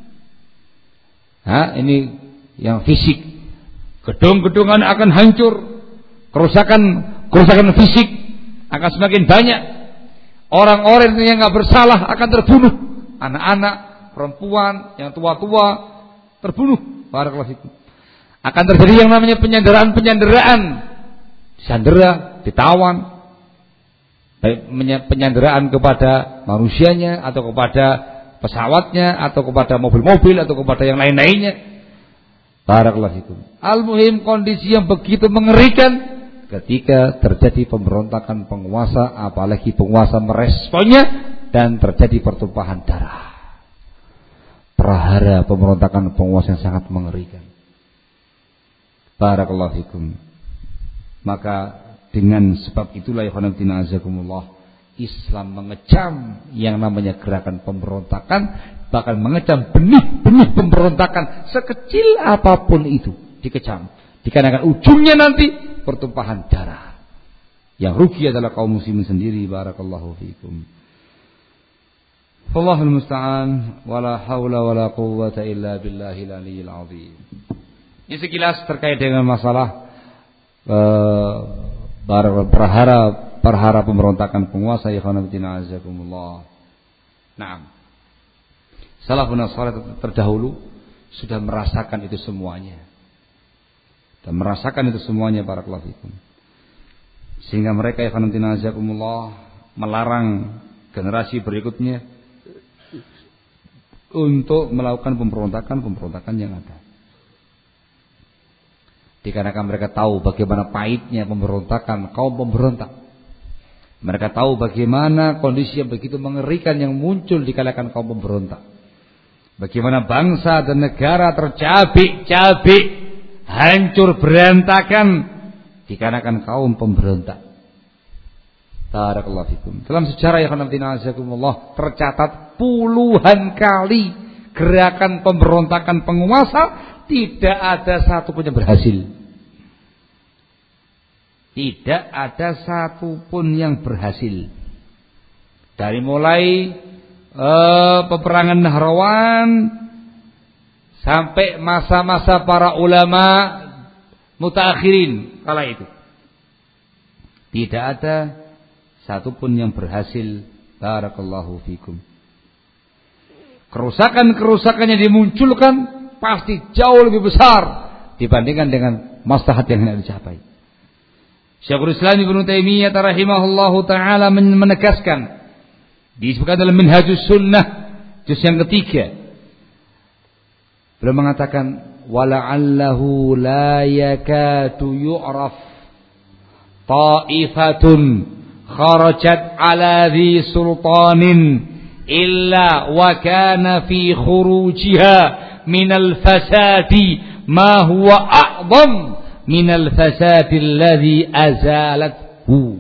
B: Ha, ini yang fisik. Gedung-gedungan akan hancur, kerusakan kerusakan fisik akan semakin banyak. Orang-orang yang enggak bersalah akan terbunuh, anak-anak, perempuan, yang tua-tua terbunuh. Barakallahu fikum. Akan terjadi yang namanya penyanderaan-penyanderaan, disandera, ditawan, baik penyanderaan kepada manusianya atau kepada pesawatnya atau kepada mobil-mobil atau kepada yang lain-lainnya. Barakallahu fikum. Al-muhim kondisi yang begitu mengerikan ketika terjadi pemberontakan penguasa, apalagi penguasa meresponnya dan terjadi pertumpahan darah. Prahara pemberontakan penguasa yang sangat mengerikan. Barakallahu fikum. Maka dengan sebab itulah ya khonamtina azakumullah, Islam mengecam yang namanya gerakan pemberontakan, bahkan mengecam benih-benih pemberontakan sekecil apapun itu dikecam. Dikarenakan ujungnya nanti pertumpahan darah. Yang rugi adalah kaum muslimin sendiri. Barakallahu fikum. Wallahul musta'an, wala haula wala quwwata illa billahil aliyyil azim. Ini sekilas terkait dengan masalah uh, perhara perhara pemberontakan penguasa. Ikhwanatina azakumullah. Naam. Salafun salih terdahulu sudah merasakan itu semuanya. Dan merasakan itu semuanya, barakallahu fikum. Sehingga mereka ikhwanatina azakumullah melarang generasi berikutnya untuk melakukan pemberontakan-pemberontakan yang ada. Dikarenakan mereka tahu bagaimana pahitnya pemberontakan kaum pemberontak. Mereka tahu bagaimana kondisi yang begitu mengerikan yang muncul di kalangan kaum pemberontak. Bagaimana bangsa dan negara tercabik-cabik, hancur berantakan dikarenakan kaum pemberontak. Barakallahu fikum. Dalam sejarah ya khonamtina azakumullah tercatat puluhan kali gerakan pemberontakan penguasa tidak ada satu pun yang berhasil. Tidak ada satu pun yang berhasil. Dari mulai uh, peperangan Nahrawan sampai masa-masa para ulama mutaakhirin kala itu, tidak ada satu pun yang berhasil. Barakallahu fikum. Kerusakan-kerusakan yang dimunculkan pasti jauh lebih besar dibandingkan dengan maslahat yang hendak dicapai. Syekhul Islam Ibnu Taimiyah rahimahullahu taala menegaskan, disebutkan dalam Minhajus Sunnah juz yang ketiga, beliau mengatakan wala'allahu la yakatu yu'raf ta'ifatun kharajat ala dhi sultanin illa wa kana fi khurujiha minal fasadi ma huwa a'zam minal fasadi alladhi azalathu.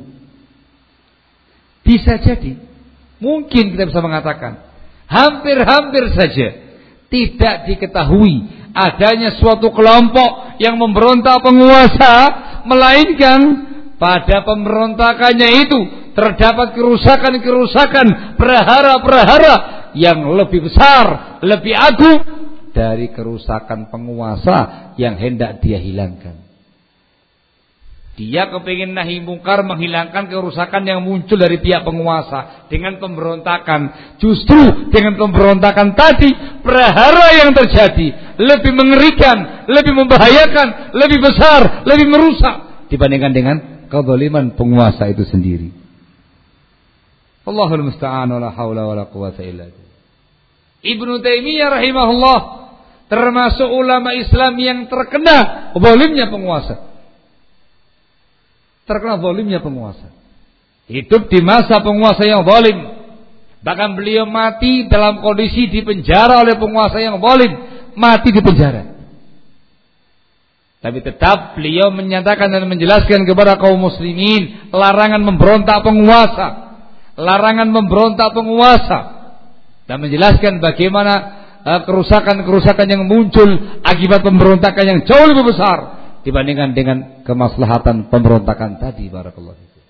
B: Bisa jadi, mungkin kita bisa mengatakan, hampir-hampir saja tidak diketahui adanya suatu kelompok yang memberontak penguasa, melainkan pada pemberontakannya itu terdapat kerusakan-kerusakan, prahara-prahara yang lebih besar, lebih agung dari kerusakan penguasa yang hendak dia hilangkan. Dia kepingin nahi mungkar, menghilangkan kerusakan yang muncul dari pihak penguasa dengan pemberontakan. Justru dengan pemberontakan tadi, prahara yang terjadi lebih mengerikan, lebih membahayakan, lebih besar, lebih merusak dibandingkan dengan kezaliman penguasa itu sendiri. Allahul musta'an, wala haula wala quwwata illa billah. Ibnu Taimiyah rahimahullah termasuk ulama Islam yang terkena zalimnya penguasa. Terkena zalimnya penguasa. Hidup di masa penguasa yang zalim. Bahkan beliau mati dalam kondisi dipenjara oleh penguasa yang zalim, mati di penjara. Tapi tetap beliau menyatakan dan menjelaskan kepada kaum muslimin larangan memberontak penguasa, larangan memberontak penguasa, dan menjelaskan bagaimana uh, kerusakan-kerusakan yang muncul akibat pemberontakan yang jauh lebih besar dibandingkan dengan kemaslahatan pemberontakan tadi. Barakallahu fikum.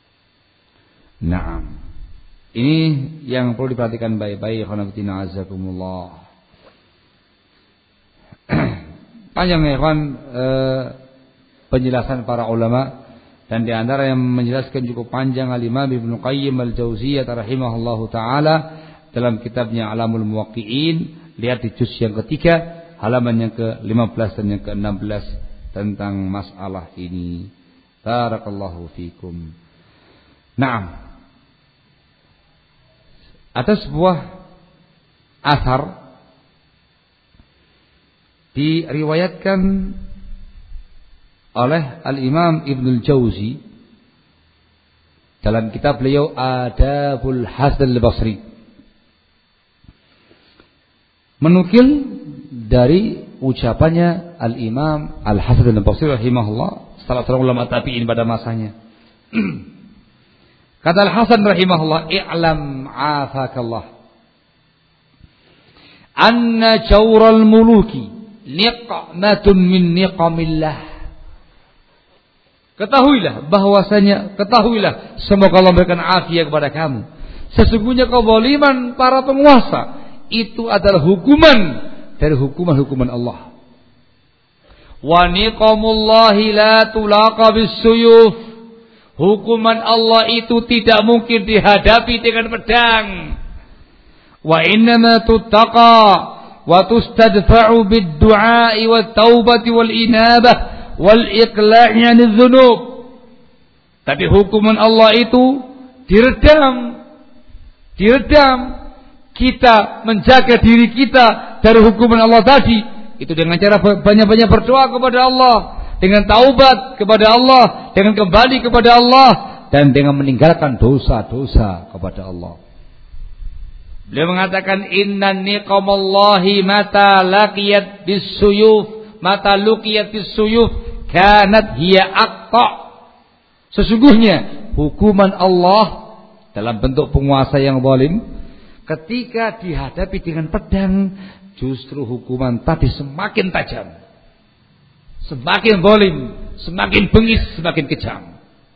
B: Naam. Ini yang perlu diperhatikan baik-baik. Khonaftina azakumullah. Panjang ya ikhwan eh, penjelasan para ulama, dan di antara yang menjelaskan cukup panjang Al-Imam Ibnu Qayyim Al-Jauziyah rahimahullahu taala dalam kitabnya Alamul Muwaqqi'in. Lihat di juz yang ketiga, halaman yang ke lima belas dan yang ke enam belas tentang masalah ini. Barakallahu fikum. Naam. Ada sebuah asar diriwayatkan oleh Al-Imam Ibnul Jauzi dalam kitab beliau Adabul Hasan Al-Basri, menukil dari ucapannya Al-Imam Al-Hasan Al-Basri rahimahullah, salah seorang ulama tabi'in pada masanya. Kata Al-Hasan rahimahullah, "I'lam afakallah anna jawral muluki niqmatun min niqamillah." Ketahuilah bahwasanya, ketahuilah semoga Allah memberikan afiat kepada kamu, sesungguhnya kezaliman para penguasa itu adalah hukuman dari hukuman-hukuman Allah. Wa niqamullahi la tulaqa bis-suyuf. Hukuman Allah itu tidak mungkin dihadapi dengan pedang. Wa innama tuttaqa wa tustadfa'u bid-du'a'i wat-taubati wal-inabah wal-iqla'i 'anil dzunub. Tapi hukuman Allah itu diredam, diredam. Kita menjaga diri kita dari hukuman Allah tadi itu dengan cara banyak-banyak berdoa kepada Allah, dengan taubat kepada Allah, dengan kembali kepada Allah, dan dengan meninggalkan dosa-dosa kepada Allah. Beliau mengatakan, "Inna niqamallahi mata laqiyat bis-suyuf, mata luqiyat bis-suyuf kanat hiya aqta." Sesungguhnya hukuman Allah dalam bentuk penguasa yang zalim, ketika dihadapi dengan pedang, justru hukuman tadi semakin tajam, semakin zalim, semakin bengis, semakin kejam.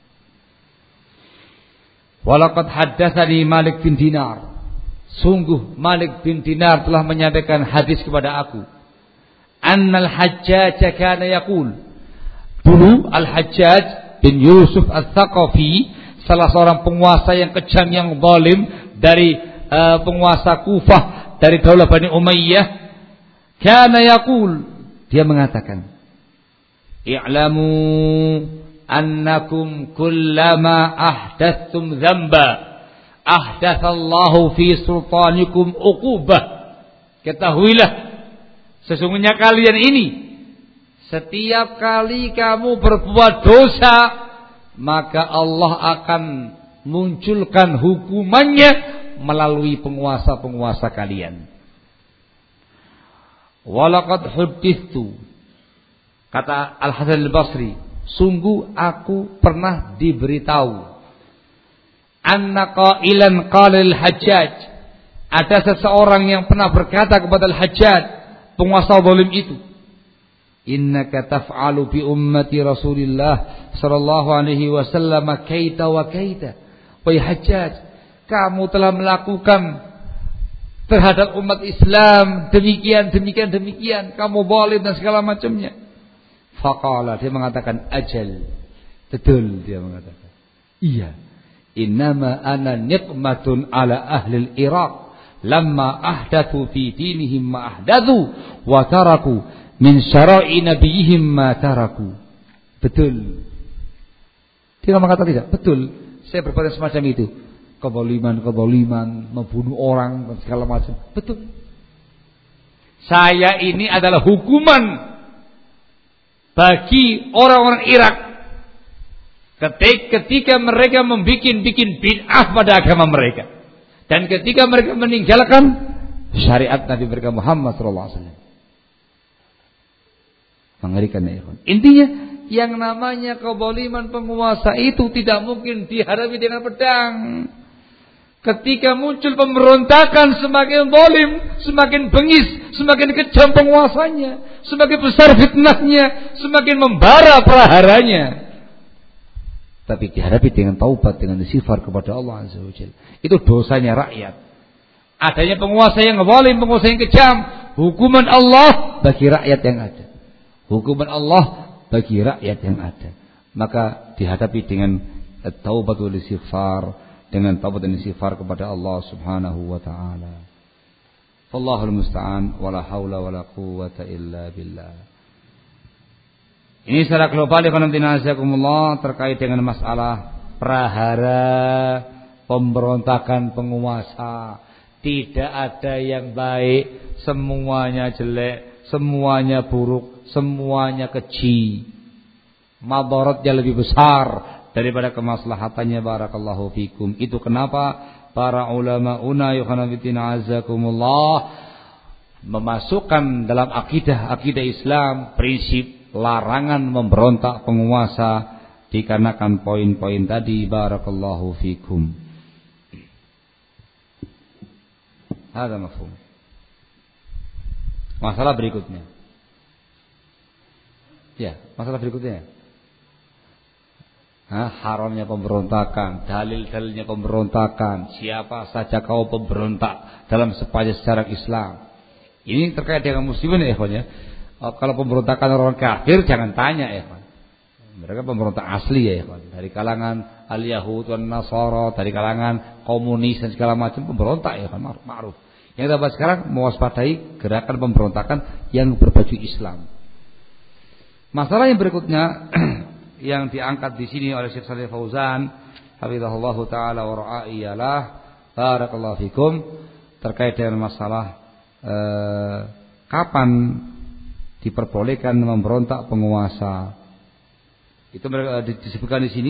B: Walaqad haddatsani Malik bin Dinar. Sungguh Malik bin Dinar telah menyampaikan hadis kepada aku. Annal Hajjaj kana yaqul. Dulu Al-Hajjaj bin Yusuf Al-Thaqafi, salah seorang penguasa yang kejam, yang zalim dari Uh, penguasa Kufah dari Daulah Bani Umayyah, kana yaqul, dia mengatakan, "I'lamu annakum kullama ahdatstum dzamba ahdatsallahu fi sultanikum uqubah." Ketahuilah sesungguhnya kalian ini, setiap kali kamu berbuat dosa, maka Allah akan munculkan hukumannya melalui penguasa-penguasa kalian. Walaqad huddithu, kata Al-Hasan Al-Basri, sungguh aku pernah diberitahu, anna qailan qala al-Hajjaj, ada seseorang yang pernah berkata kepada Al-Hajjaj, penguasa zalim itu, innaka taf'alu bi ummati Rasulillah sallallahu alaihi wasallam kaita wa kaita Wahai Hajjaj, kamu telah melakukan terhadap umat Islam demikian, demikian, demikian. Kamu zalim dan segala macamnya. Faqala, dia mengatakan, ajal. Betul, dia mengatakan. Iya. Innama ana niqmatun ala ahli al-Iraq. Lamma ahdathu fi dinihim ma ahdathu. Wa taraku min syara'i nabiyihim ma taraku. Betul. Dia mengatakan tidak. Betul. Saya berbuat semacam itu. Kezaliman-kezaliman, membunuh orang dan segala macam. Betul. Saya ini adalah hukuman bagi orang-orang Irak ketika mereka membikin-bikin bid'ah pada agama mereka, dan ketika mereka meninggalkan syariat Nabi mereka Muhammad sallallahu alaihi wasallam. Mengerikan ya ikhwan. Intinya yang namanya kezaliman penguasa itu tidak mungkin dihadapi dengan pedang. Ketika muncul pemberontakan, semakin zalim, semakin bengis, semakin kejam penguasanya, semakin besar fitnahnya, semakin membara praharanya. Tapi dihadapi dengan taubat, dengan istighfar kepada Allah Azza wa Jalla. Itu dosanya rakyat. Adanya penguasa yang zalim, penguasa yang kejam, hukuman Allah bagi rakyat yang ada. Hukuman Allah bagi rakyat yang ada. Maka dihadapi dengan taubat wal istighfar, dengan taubat dan istighfar kepada Allah Subhanahu wa taala. Wallahul musta'an, wala haula wala quwwata illa billah. Ini secara global ya Allah terkait dengan masalah prahara, pemberontakan penguasa. Tidak ada yang baik, semuanya jelek, semuanya buruk, semuanya keji. Madaratnya lebih besar daripada kemaslahatannya. Barakallahu fikum. Itu kenapa para ulama una yukhanafitina azakumullah memasukkan dalam akidah akidah Islam prinsip larangan memberontak penguasa dikarenakan poin-poin tadi. Barakallahu fikum. Ada mafhum. Masalah berikutnya. Ya, masalah berikutnya. Nah, haramnya pemberontakan, dalil-dalilnya pemberontakan, siapa saja kau pemberontak dalam sepanjang sejarah Islam. Ini terkait dengan muslimin ya, ya. Kalau pemberontakan orang kafir jangan tanya ya. Mereka pemberontak asli ya, dari kalangan al-Yahud wan Nasara, dari kalangan komunis dan segala macam pemberontak ya, ma'ruf. Yang dapat sekarang mewaspadai gerakan pemberontakan yang berbaju Islam. Masalah yang berikutnya yang diangkat di sini oleh Syekh Shalih Fauzan hafizahullahu taala wa ra'a ialah barakallahu fikum terkait dengan masalah eh, kapan diperbolehkan memberontak penguasa. Itu mereka disebutkan di sini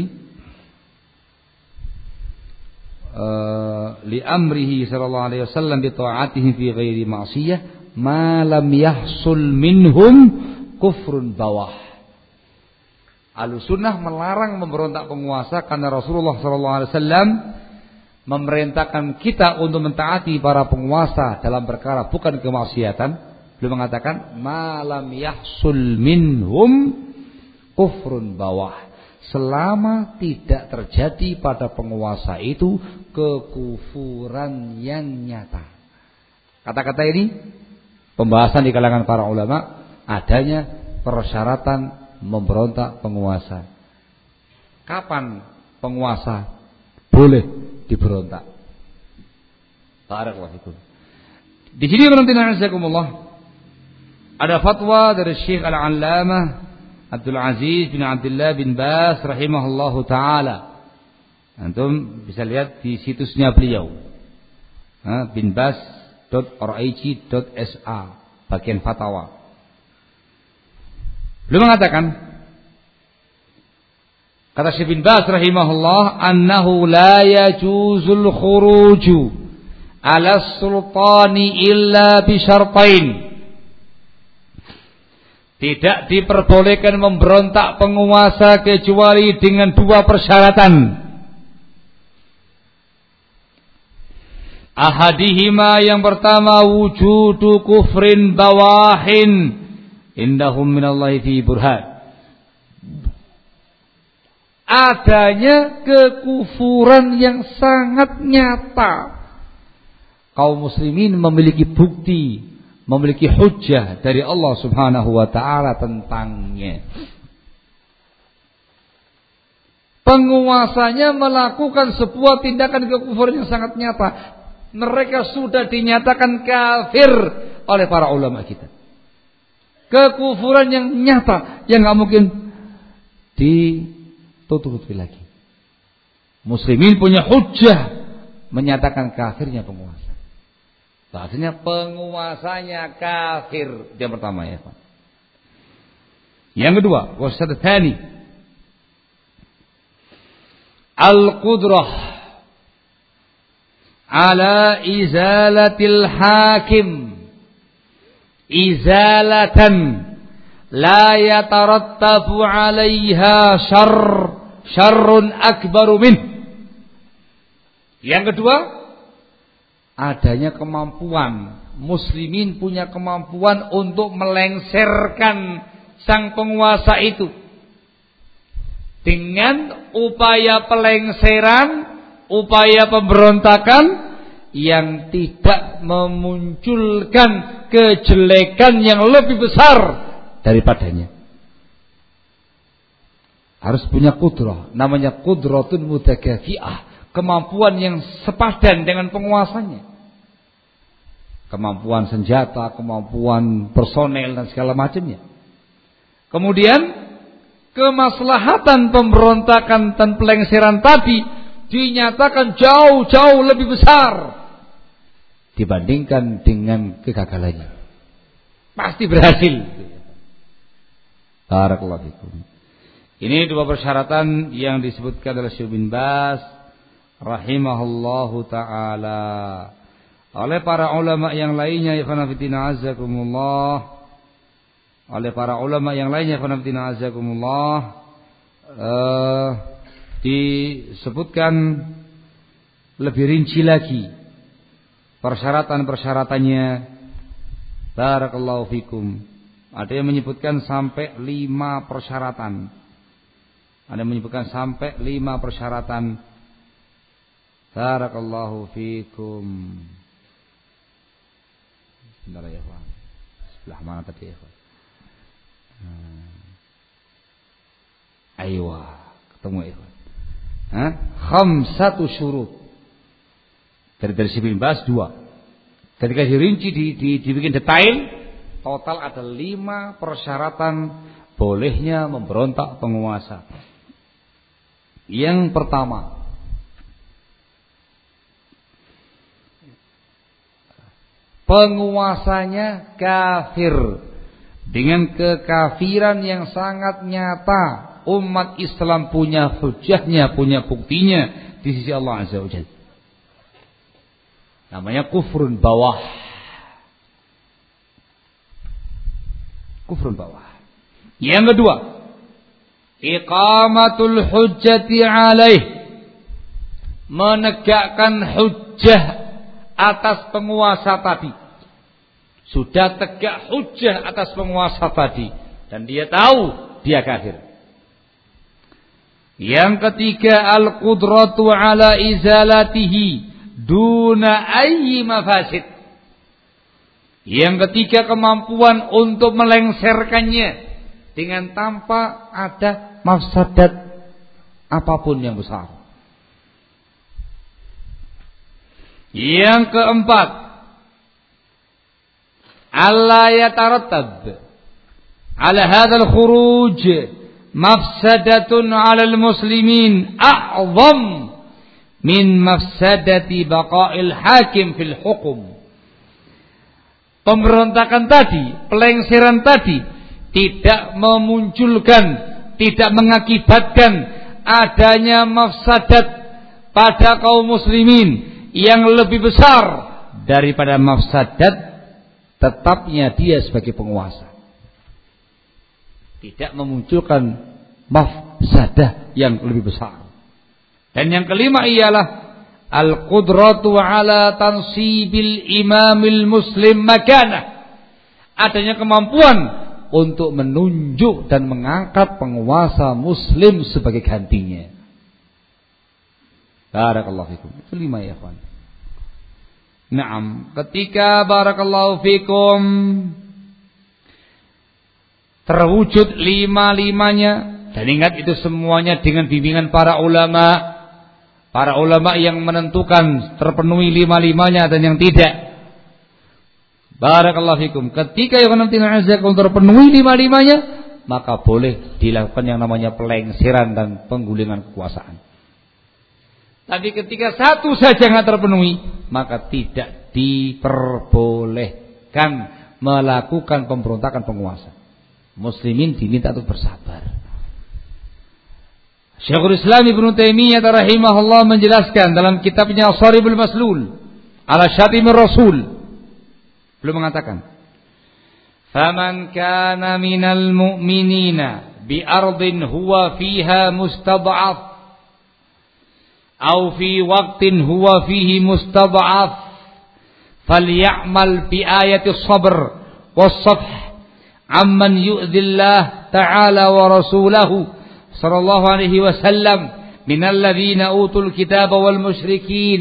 B: eh, li amrihi sallallahu alaihi wasallam bi ta'atihi fi ghairi ma'siyah ma lam yahsul minhum kufrun bawah. Ahlussunnah melarang memberontak penguasa karena Rasulullah sallallahu alaihi wasallam memerintahkan kita untuk mentaati para penguasa dalam perkara bukan kemaksiatan. Beliau mengatakan malam yahsul minhum kufrun bawah, selama tidak terjadi pada penguasa itu kekufuran yang nyata. Kata-kata ini pembahasan di kalangan para ulama, adanya persyaratan memberontak penguasa. Kapan penguasa boleh diberontak? Barakallahu fikum. Di sini menantikan ada fatwa dari Syekh Al-Allamah Abdul Aziz bin Abdullah bin Bas rahimahullahu taala. Antum bisa lihat di situsnya beliau. bin bas dot org dot s a bagian fatwa. Beliau mengatakan, kata Syekh bin Baz rahimahullah, annahu la yajuzul khuruju ala sultani illa bi syartain. Tidak diperbolehkan memberontak penguasa kecuali dengan dua persyaratan. Ahadihima, yang pertama, wujudu kufrin bawahin indahum minallahi fi burhan. adanya kekufuran yang sangat nyata. Kaum muslimin memiliki bukti, memiliki hujjah dari Allah Subhanahu wa taala tentangnya. Penguasanya melakukan sebuah tindakan kekufuran yang sangat nyata. Mereka sudah dinyatakan kafir oleh para ulama kita. Kekufuran yang nyata yang enggak mungkin ditutup-tutupi lagi. Muslimin punya hujjah menyatakan kafirnya penguasa. Artinya penguasanya kafir. Yang pertama ya Pak. Yang kedua, wasat tsani. Al-qudrah ala izalatil hakim izalatan la yatarattabu 'alaiha syarr syarrun akbaru min. Yang kedua, adanya kemampuan, muslimin punya kemampuan untuk melengsarkan sang penguasa itu dengan upaya pelengseran, upaya pemberontakan yang tidak memunculkan kejelekan yang lebih besar daripadanya. Harus punya kudrah, namanya kudratun mutakafi'ah. Kemampuan yang sepadan dengan penguasanya. Kemampuan senjata, kemampuan personel dan segala macamnya. Kemudian kemaslahatan pemberontakan dan pelengseran tadi dinyatakan jauh-jauh lebih besar dibandingkan dengan kegagalannya. Pasti berhasil. Barakallahu fikum. Ini dua persyaratan yang disebutkan oleh Syekh bin Baz rahimahullahu ta'ala. Oleh para ulama yang lainnya, ikhwan fillah azakumullah, oleh para ulama yang lainnya, ikhwan fillah azakumullah, uh, disebutkan lebih rinci lagi persyaratan-persyaratannya. Barakallahu fikum. Ada yang menyebutkan sampai lima persyaratan. Ada yang menyebutkan sampai lima persyaratan. Barakallahu fikum. Sebentar ya Pak. Sebelah mana tadi ya Pak? Hmm. Aywa, ketemu ya Pak. Hah? Khamsatu syurut. Dari dari Syekh bin Baz dua. Ketika dirinci di, di, dibikin detail, total ada lima persyaratan bolehnya memberontak penguasa. Yang pertama, penguasanya kafir dengan kekafiran yang sangat nyata. Umat Islam punya hujahnya, punya buktinya di sisi Allah Azza wa Jalla. Namanya kufrun bawah. Kufrun bawah. Yang kedua, iqamatul hujjati alaih, menegakkan hujjah atas penguasa tadi. Sudah tegak hujjah atas penguasa tadi dan dia tahu dia kafir. Yang ketiga, al-qudratu ala izalatihi duna ayyi mafasid. Yang ketiga, kemampuan untuk melengsarkannya dengan tanpa ada mafsadat apapun yang besar. Yang keempat, alla yatarattab ala hadzal khuruj mafsadatun 'ala al-muslimin a'zam min mafsadati baqa'il hakim fil hukum. Pemberontakan tadi, pelengseran tadi tidak memunculkan, tidak mengakibatkan adanya mafsadat pada kaum muslimin yang lebih besar daripada mafsadat tetapnya dia sebagai penguasa. Tidak memunculkan mafsadah yang lebih besar. Dan yang kelima ialah al-qudratu ala tansibil imamil muslim makanah. Adanya kemampuan untuk menunjuk dan mengangkat penguasa muslim sebagai gantinya. Barakallahu fikum. Itu lima ya kawan. Naam, ketika barakallahu fikum terwujud lima-limanya, dan ingat itu semuanya dengan bimbingan para ulama. Para ulama yang menentukan terpenuhi lima-limanya dan yang tidak. Barakallahu fikum. Ketika yang nanti terpenuhi lima-limanya, maka boleh dilakukan yang namanya pelengseran dan penggulingan kekuasaan. Tapi ketika satu saja nggak terpenuhi, maka tidak diperbolehkan melakukan pemberontakan penguasa. Muslimin diminta untuk bersabar. Syekhul Islam Ibnu Taimiyah rahimahullah menjelaskan dalam kitabnya Sharibul Maslul ala Syatimir Rasul, beliau mengatakan, "Faman kana minal mu'minina bi ardin huwa fiha mustad'af أو في وقت هو فيه مستضعف فليعمل بآية الصبر والصفح عمن يؤذي الله تعالى ورسوله صلى الله عليه وسلم من الذين أوتوا الكتاب والمشركين."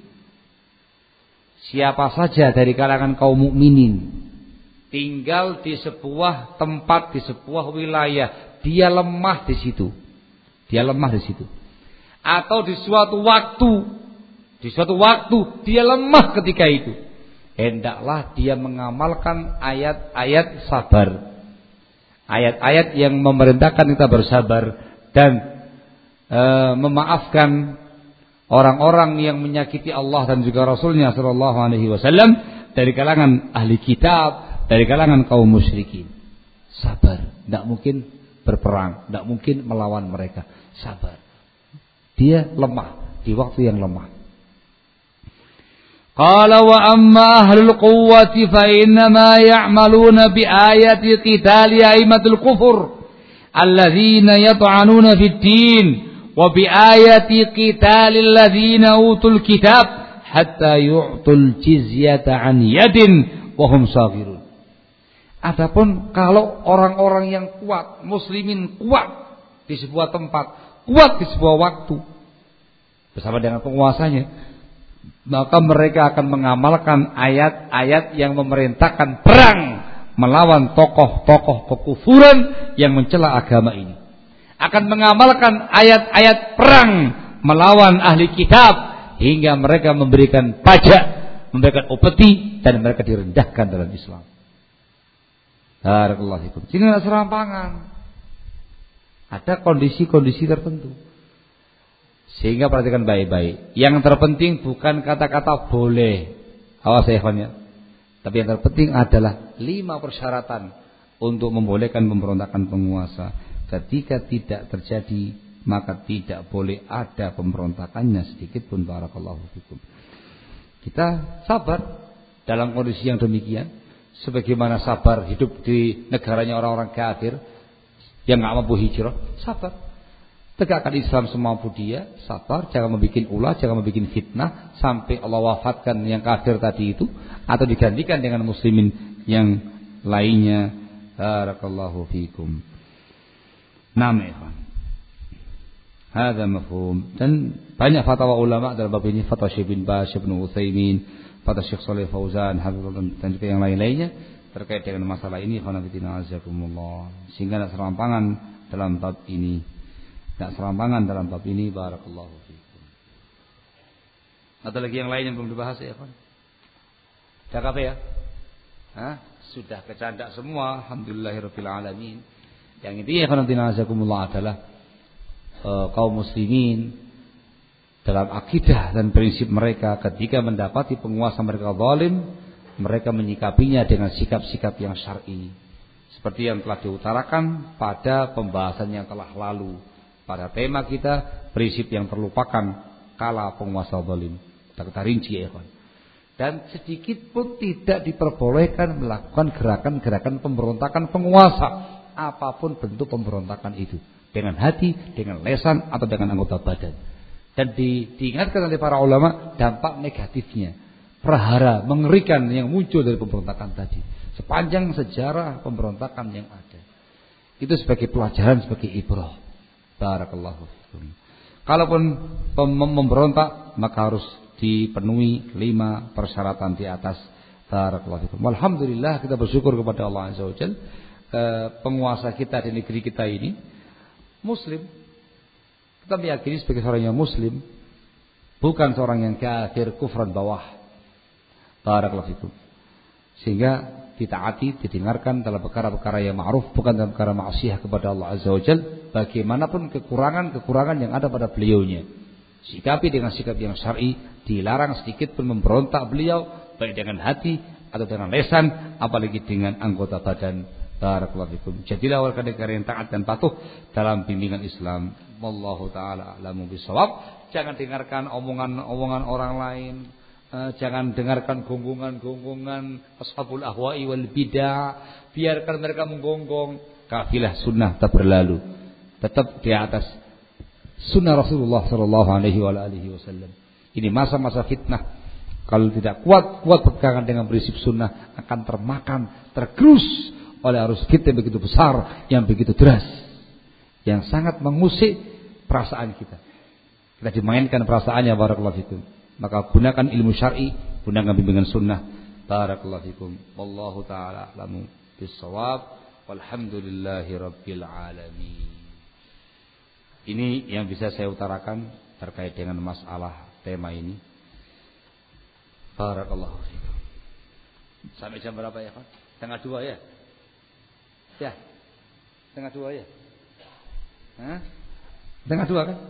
B: Siapa saja dari kalangan kaum mukminin tinggal di sebuah tempat, di sebuah wilayah, dia lemah di situ. Dia lemah di situ. Atau di suatu waktu, di suatu waktu dia lemah ketika itu, hendaklah dia mengamalkan ayat-ayat sabar, ayat-ayat yang memerintahkan kita bersabar dan e, memaafkan orang-orang yang menyakiti Allah dan juga Rasulnya Shallallahu Alaihi Wasallam dari kalangan ahli kitab, dari kalangan kaum musyrikin. Sabar, tidak mungkin berperang, tidak mungkin melawan mereka. Sabar. Dia lemah di waktu yang lemah. Qala wa amma ahlul quwwati fa innama ya'maluna bi ayati qitali aimatul kufur alladzina yat'anuna fid din wa bi ayati qitali alladzina utul kitab hatta yu'tul jizyata an yadin wa hum saghirun. Adapun kalau orang-orang yang kuat, muslimin kuat di sebuah tempat, kuat di sebuah waktu bersama dengan penguasanya, maka mereka akan mengamalkan ayat-ayat yang memerintahkan perang melawan tokoh-tokoh kekufuran yang mencela agama ini. Akan mengamalkan ayat-ayat perang melawan ahli kitab hingga mereka memberikan pajak, memberikan upeti, dan mereka direndahkan dalam Islam. Barakallahu fikum. Sini ada serampangan. Ada kondisi-kondisi tertentu. Sehingga perhatikan baik-baik. Yang terpenting bukan kata-kata boleh. Awas ya ikhwan ya. Tapi yang terpenting adalah lima persyaratan untuk membolehkan pemberontakan penguasa. Ketika tidak terjadi, maka tidak boleh ada pemberontakannya sedikit pun. Barakallahu fikum. Kita sabar dalam kondisi yang demikian. Sebagaimana sabar hidup di negaranya orang-orang kafir yang nggak mampu hijrah, sabar. Tegakkan Islam semampu dia, sabar. Jangan membuat ulah, jangan membuat fitnah sampai Allah wafatkan yang kafir tadi itu atau digantikan dengan muslimin yang lainnya. Barakallahu fikum. Naam ya ikhwan. Hadza mafhum. Dan banyak fatwa ulama dalam bab ini, fatwa Syekh bin Baz, Syekh Ibnu Utsaimin, fatwa Syekh Shalih Fauzan, dan juga yang lain-lainnya terkait dengan masalah ini. Khonafidina azakumullah. Sehingga tidak serampangan dalam bab ini, tidak serampangan dalam bab ini. Barakallahu fiikum. Ada lagi yang lain yang belum dibahas ya kawan? Dah kafe ya? Hah? Sudah kecanda semua. Alhamdulillahirabbil alamin. Yang intinya khonafidina azakumullah adalah uh, kaum muslimin dalam akidah dan prinsip mereka ketika mendapati penguasa mereka zalim, mereka menyikapinya dengan sikap-sikap yang syar'i. Seperti yang telah diutarakan pada pembahasan yang telah lalu. Pada tema kita, prinsip yang terlupakan kala penguasa zalim. Kita rinci ya kawan. Dan sedikit pun tidak diperbolehkan melakukan gerakan-gerakan pemberontakan penguasa. Apapun bentuk pemberontakan itu. Dengan hati, dengan lesan, atau dengan anggota badan. Dan di, diingatkan oleh para ulama dampak negatifnya, prahara mengerikan yang muncul dari pemberontakan tadi. sepanjang sejarah pemberontakan yang ada. Itu sebagai pelajaran, sebagai ibrah. Barakallahu fikum. Kalaupun memberontak maka harus dipenuhi lima persyaratan di atas. Barakallahu fikum. Alhamdulillah kita bersyukur kepada Allah Azza wa Jalla, penguasa kita di negeri kita ini muslim. Kita meyakini sebagai seorang yang muslim, bukan seorang yang kafir kufran bawah. Barakallahu fikum. Sehingga ditaati, didengarkan dalam perkara-perkara yang ma'ruf, bukan dalam perkara maksiat kepada Allah Azza wa Jalla, bagaimanapun kekurangan-kekurangan yang ada pada beliaunya. Sikapi dengan sikap yang syar'i, dilarang sedikit pun memberontak beliau, baik dengan hati atau dengan lesan, apalagi dengan anggota badan. Barakallahu fikum. Jadilah warga negara yang taat dan patuh dalam bimbingan Islam. Wallahu taala a'lamu bishawab. Jangan dengarkan omongan-omongan orang lain. Uh, jangan dengarkan gonggongan-gonggongan ashabul ahwa'i wal bidah. Biarkan mereka menggonggong. Kafilah sunnah tetap berlalu. Tetap di atas sunnah Rasulullah sallallahu alaihi wasallam. Ini masa-masa fitnah. Kalau tidak kuat kuat berpegangan dengan prinsip sunnah, akan termakan, tergerus oleh arus fitnah yang begitu besar, yang begitu deras, yang sangat mengusik perasaan kita. Kita dimainkan perasaannya. Barakallahu fikum. Maka gunakan ilmu syar'i, gunakan bimbingan sunnah. Barakallahu fikum. Wallahu taala a'lamu bis-shawab. Walhamdulillahi rabbil alamin. Ini yang bisa saya utarakan terkait dengan masalah tema ini. Barakallahu fikum. Sampai jam berapa ya, Pak? Setengah dua ya? Ya, setengah dua ya? Hah? Setengah dua kan?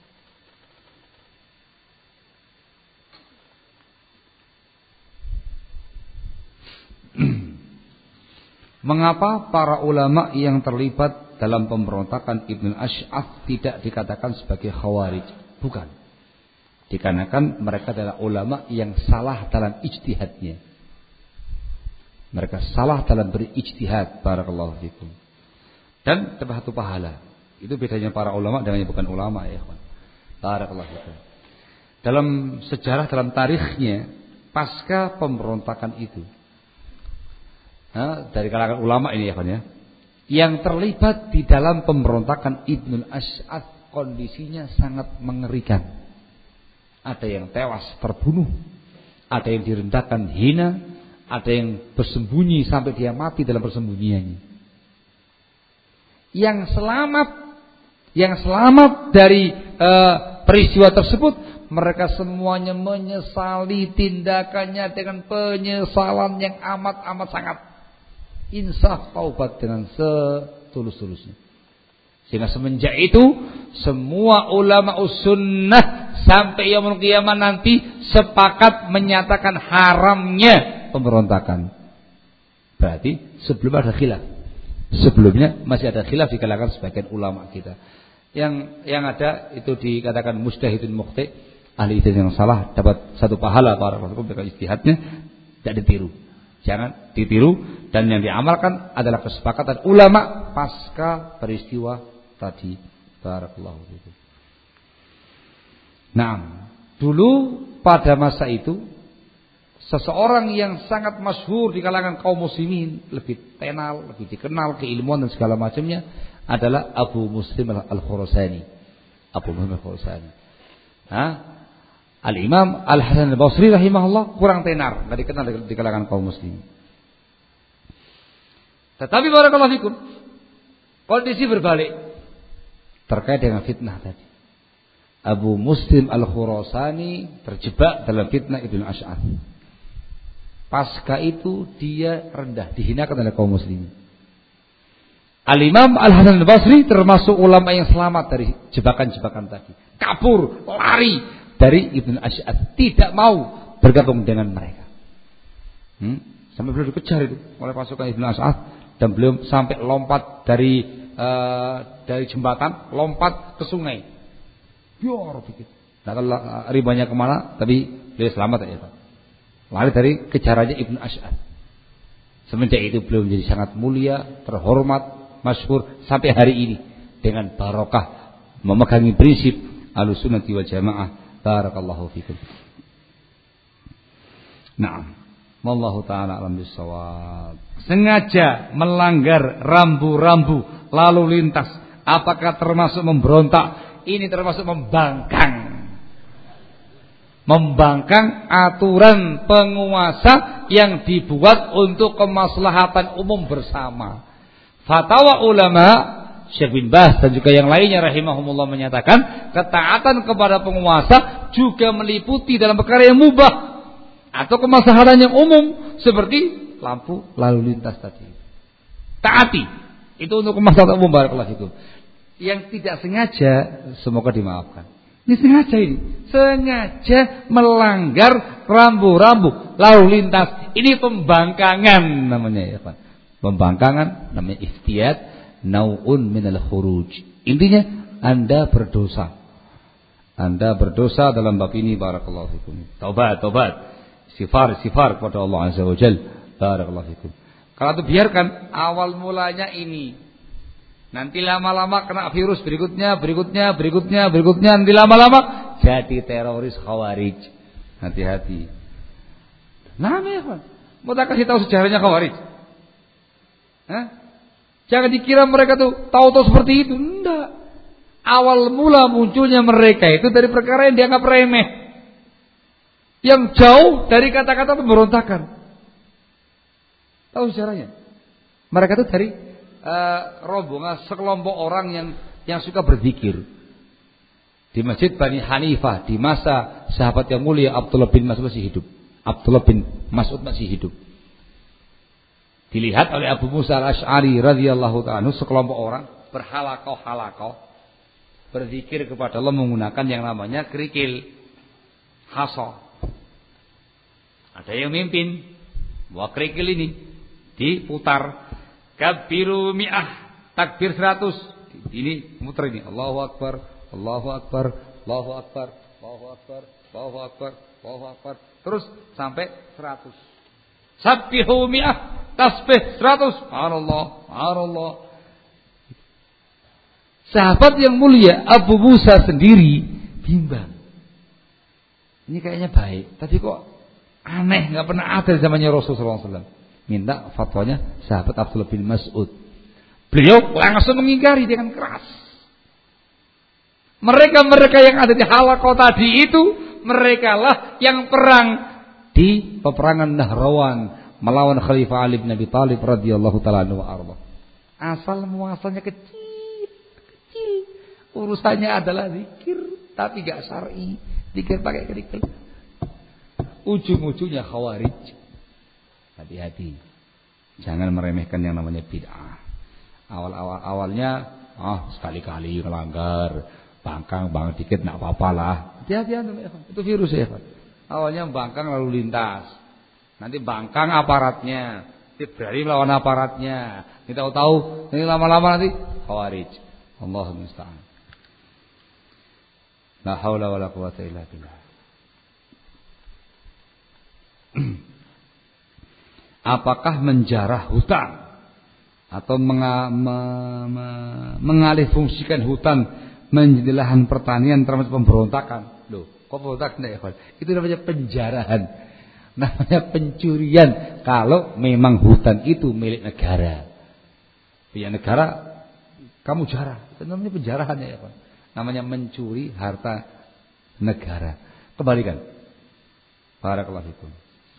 B: Mengapa para ulama yang terlibat dalam pemberontakan Ibnu Asy'ath tidak dikatakan sebagai khawarij? Bukan. Dikarenakan mereka adalah ulama yang salah dalam ijtihadnya. Mereka salah dalam berijtihad. Barakallahu fikum. Dan dapat satu pahala. Itu bedanya para ulama dengan yang bukan ulama ya, kawan. Barakallahu fikum. Dalam sejarah, dalam tarikhnya pasca pemberontakan itu, nah, dari kalangan ulama ini ya, kawan ya, yang terlibat di dalam pemberontakan Ibnu Asy'ath kondisinya sangat mengerikan. Ada yang tewas terbunuh, ada yang direndahkan hina, ada yang bersembunyi sampai dia mati dalam persembunyiannya. Yang selamat, yang selamat dari uh, peristiwa tersebut, mereka semuanya menyesali tindakannya dengan penyesalan yang amat-amat sangat. Insaf taubat dengan setulus-tulusnya. Sehingga semenjak itu semua ulama sunnah sampai yaumul qiyamah nanti sepakat menyatakan haramnya pemberontakan. Berarti sebelum ada khilaf. Sebelumnya masih ada khilaf di kalangan sebagian ulama kita. Yang yang ada itu dikatakan mujtahidun mukhti, ahli ijtihad yang salah dapat satu pahala para ulama dengan ijtihadnya, tidak ditiru. Jangan ditiru, dan yang diamalkan adalah kesepakatan ulama pasca peristiwa tadi. Barakallahu fikum. Nah, dulu pada masa itu seseorang yang sangat masyhur di kalangan kaum muslimin, lebih tenal, lebih dikenal keilmuan dan segala macamnya, adalah Abu Muslim Al-Khurasani. Abu Muslim Al-Khurasani. Nah, Al-Imam Al-Hasan Al-Basri rahimahullah kurang tenar, enggak dikenal di kalangan kaum muslimin. Tetapi barakallahu fikum, kondisi berbalik terkait dengan fitnah tadi. Abu Muslim Al-Khurasani terjebak dalam fitnah Ibnu Asy'ath. Pasca itu dia rendah, dihinakan oleh kaum muslimin. Al-Imam Al-Hasan Al-Basri termasuk ulama yang selamat dari jebakan-jebakan tadi. Kabur, lari dari Ibnu Asy'ath, tidak mau bergabung dengan mereka. Hmm? Sampai beliau dikejar itu oleh pasukan Ibnu Asy'ath, dan beliau sampai lompat dari uh, dari jembatan, lompat ke sungai. Biar begitu. Nah, kalau ribanya kemana, tapi beliau selamat ya, Pak. Lari dari kejarannya Ibnu Asy'ath. Semenjak itu beliau menjadi sangat mulia, terhormat, masyhur sampai hari ini dengan barokah memegangi prinsip Ahlussunnah wal Jamaah. Barakallahu fikum. Nah, Wallahu taala alam bisawab. Sengaja melanggar rambu-rambu lalu lintas, apakah termasuk memberontak? Ini termasuk membangkang. Membangkang aturan penguasa yang dibuat untuk kemaslahatan umum bersama. Fatwa ulama Syekh bin Baz dan juga yang lainnya rahimahumullah menyatakan ketaatan kepada penguasa juga meliputi dalam perkara yang mubah atau kemaslahatan yang umum seperti lampu lalu lintas tadi. Taati itu untuk kemaslahatan umum, barakallahu fikum. Yang tidak sengaja semoga dimaafkan. Ini sengaja ini, sengaja melanggar rambu-rambu lalu lintas. Ini pembangkangan namanya ya Pak. Pembangkangan namanya iftiyat, nau'un minal khuruj. Intinya Anda berdosa. Anda berdosa dalam bab ini, barakallahu fikum. Taubat, taubat. Sifar, sifar kepada Allah Azza wa Jalla. Barakallahu fikum. Kalau itu biarkan awal mulanya ini. Nanti lama-lama kena virus berikutnya, berikutnya, berikutnya, berikutnya. Nanti lama-lama jadi teroris khawarij. Hati-hati. Nah, ya Pak. Mau tak kasih tahu sejarahnya khawarij? Hah? Jangan dikira mereka tuh tahu-tahu seperti itu. Enggak. Awal mula munculnya mereka itu dari perkara yang dianggap remeh, yang jauh dari kata-kata pemberontakan. Tahu sejarahnya? Mereka itu dari Uh, rombongan sekelompok orang yang yang suka berzikir di Masjid Bani Hanifah di masa sahabat yang mulia Abdullah bin Mas'ud masih hidup. Abdullah bin Mas'ud masih hidup. Dilihat oleh Abu Musa al-Asy'ari radhiyallahu ta'ala, sekelompok orang berhalakoh-halakoh berzikir kepada Allah menggunakan yang namanya kerikil, hasa. Ada yang mimpin bawa kerikil ini diputar. Kabiru mi'ah, takbir seratus. Ini muter ini. Allahu Akbar, Allahu Akbar, Allahu Akbar, Allahu Akbar, Allahu Akbar, Allahu Akbar. Terus sampai seratus. Sabbihu mi'ah, tasbih seratus. Subhanallah, subhanallah. Sahabat yang mulia Abu Musa sendiri bimbang. Ini kayaknya baik, tapi kok aneh, enggak pernah ada zamannya Rasulullah sallallahu alaihi wasallam. Minta fatwanya sahabat Abdullah bin Mas'ud. Beliau langsung mengingkari dengan keras. Mereka-mereka yang ada di halaqah tadi itu, merekalah yang perang di peperangan Nahrawan melawan Khalifah Ali bin Abi Thalib radhiyallahu taala anhu wa arda. Asal muasalnya kecil, kecil. Urusannya adalah zikir, tapi enggak syar'i. Zikir pakai kerikil. Ujung-ujungnya khawarij. Hati-hati, jangan meremehkan yang namanya bid'ah. Awal-awal awalnya, ah sekali-kali melanggar, bangkang, bangkang dikit, nak apa-apa lah. Hati-hati, itu virus ya Pak. Awalnya bangkang lalu lintas, nanti bangkang aparatnya, nanti berani melawan aparatnya. Kita tahu, ini lama-lama nanti khawarij. Allahumma musta'an. La haula wala quwwata illa billah. Apakah menjarah hutan atau menga, me, me, mengalih fungsikan hutan menjadi lahan pertanian termasuk pemberontakan? Loh, kok pemberontakan ya, Pak? Itu namanya penjarahan, namanya pencurian. Kalau memang hutan itu milik negara, punya negara, kamu jarah, itu namanya penjarahan ya, Pak. Namanya mencuri harta negara. Kembalikan. Barakallahu fikum.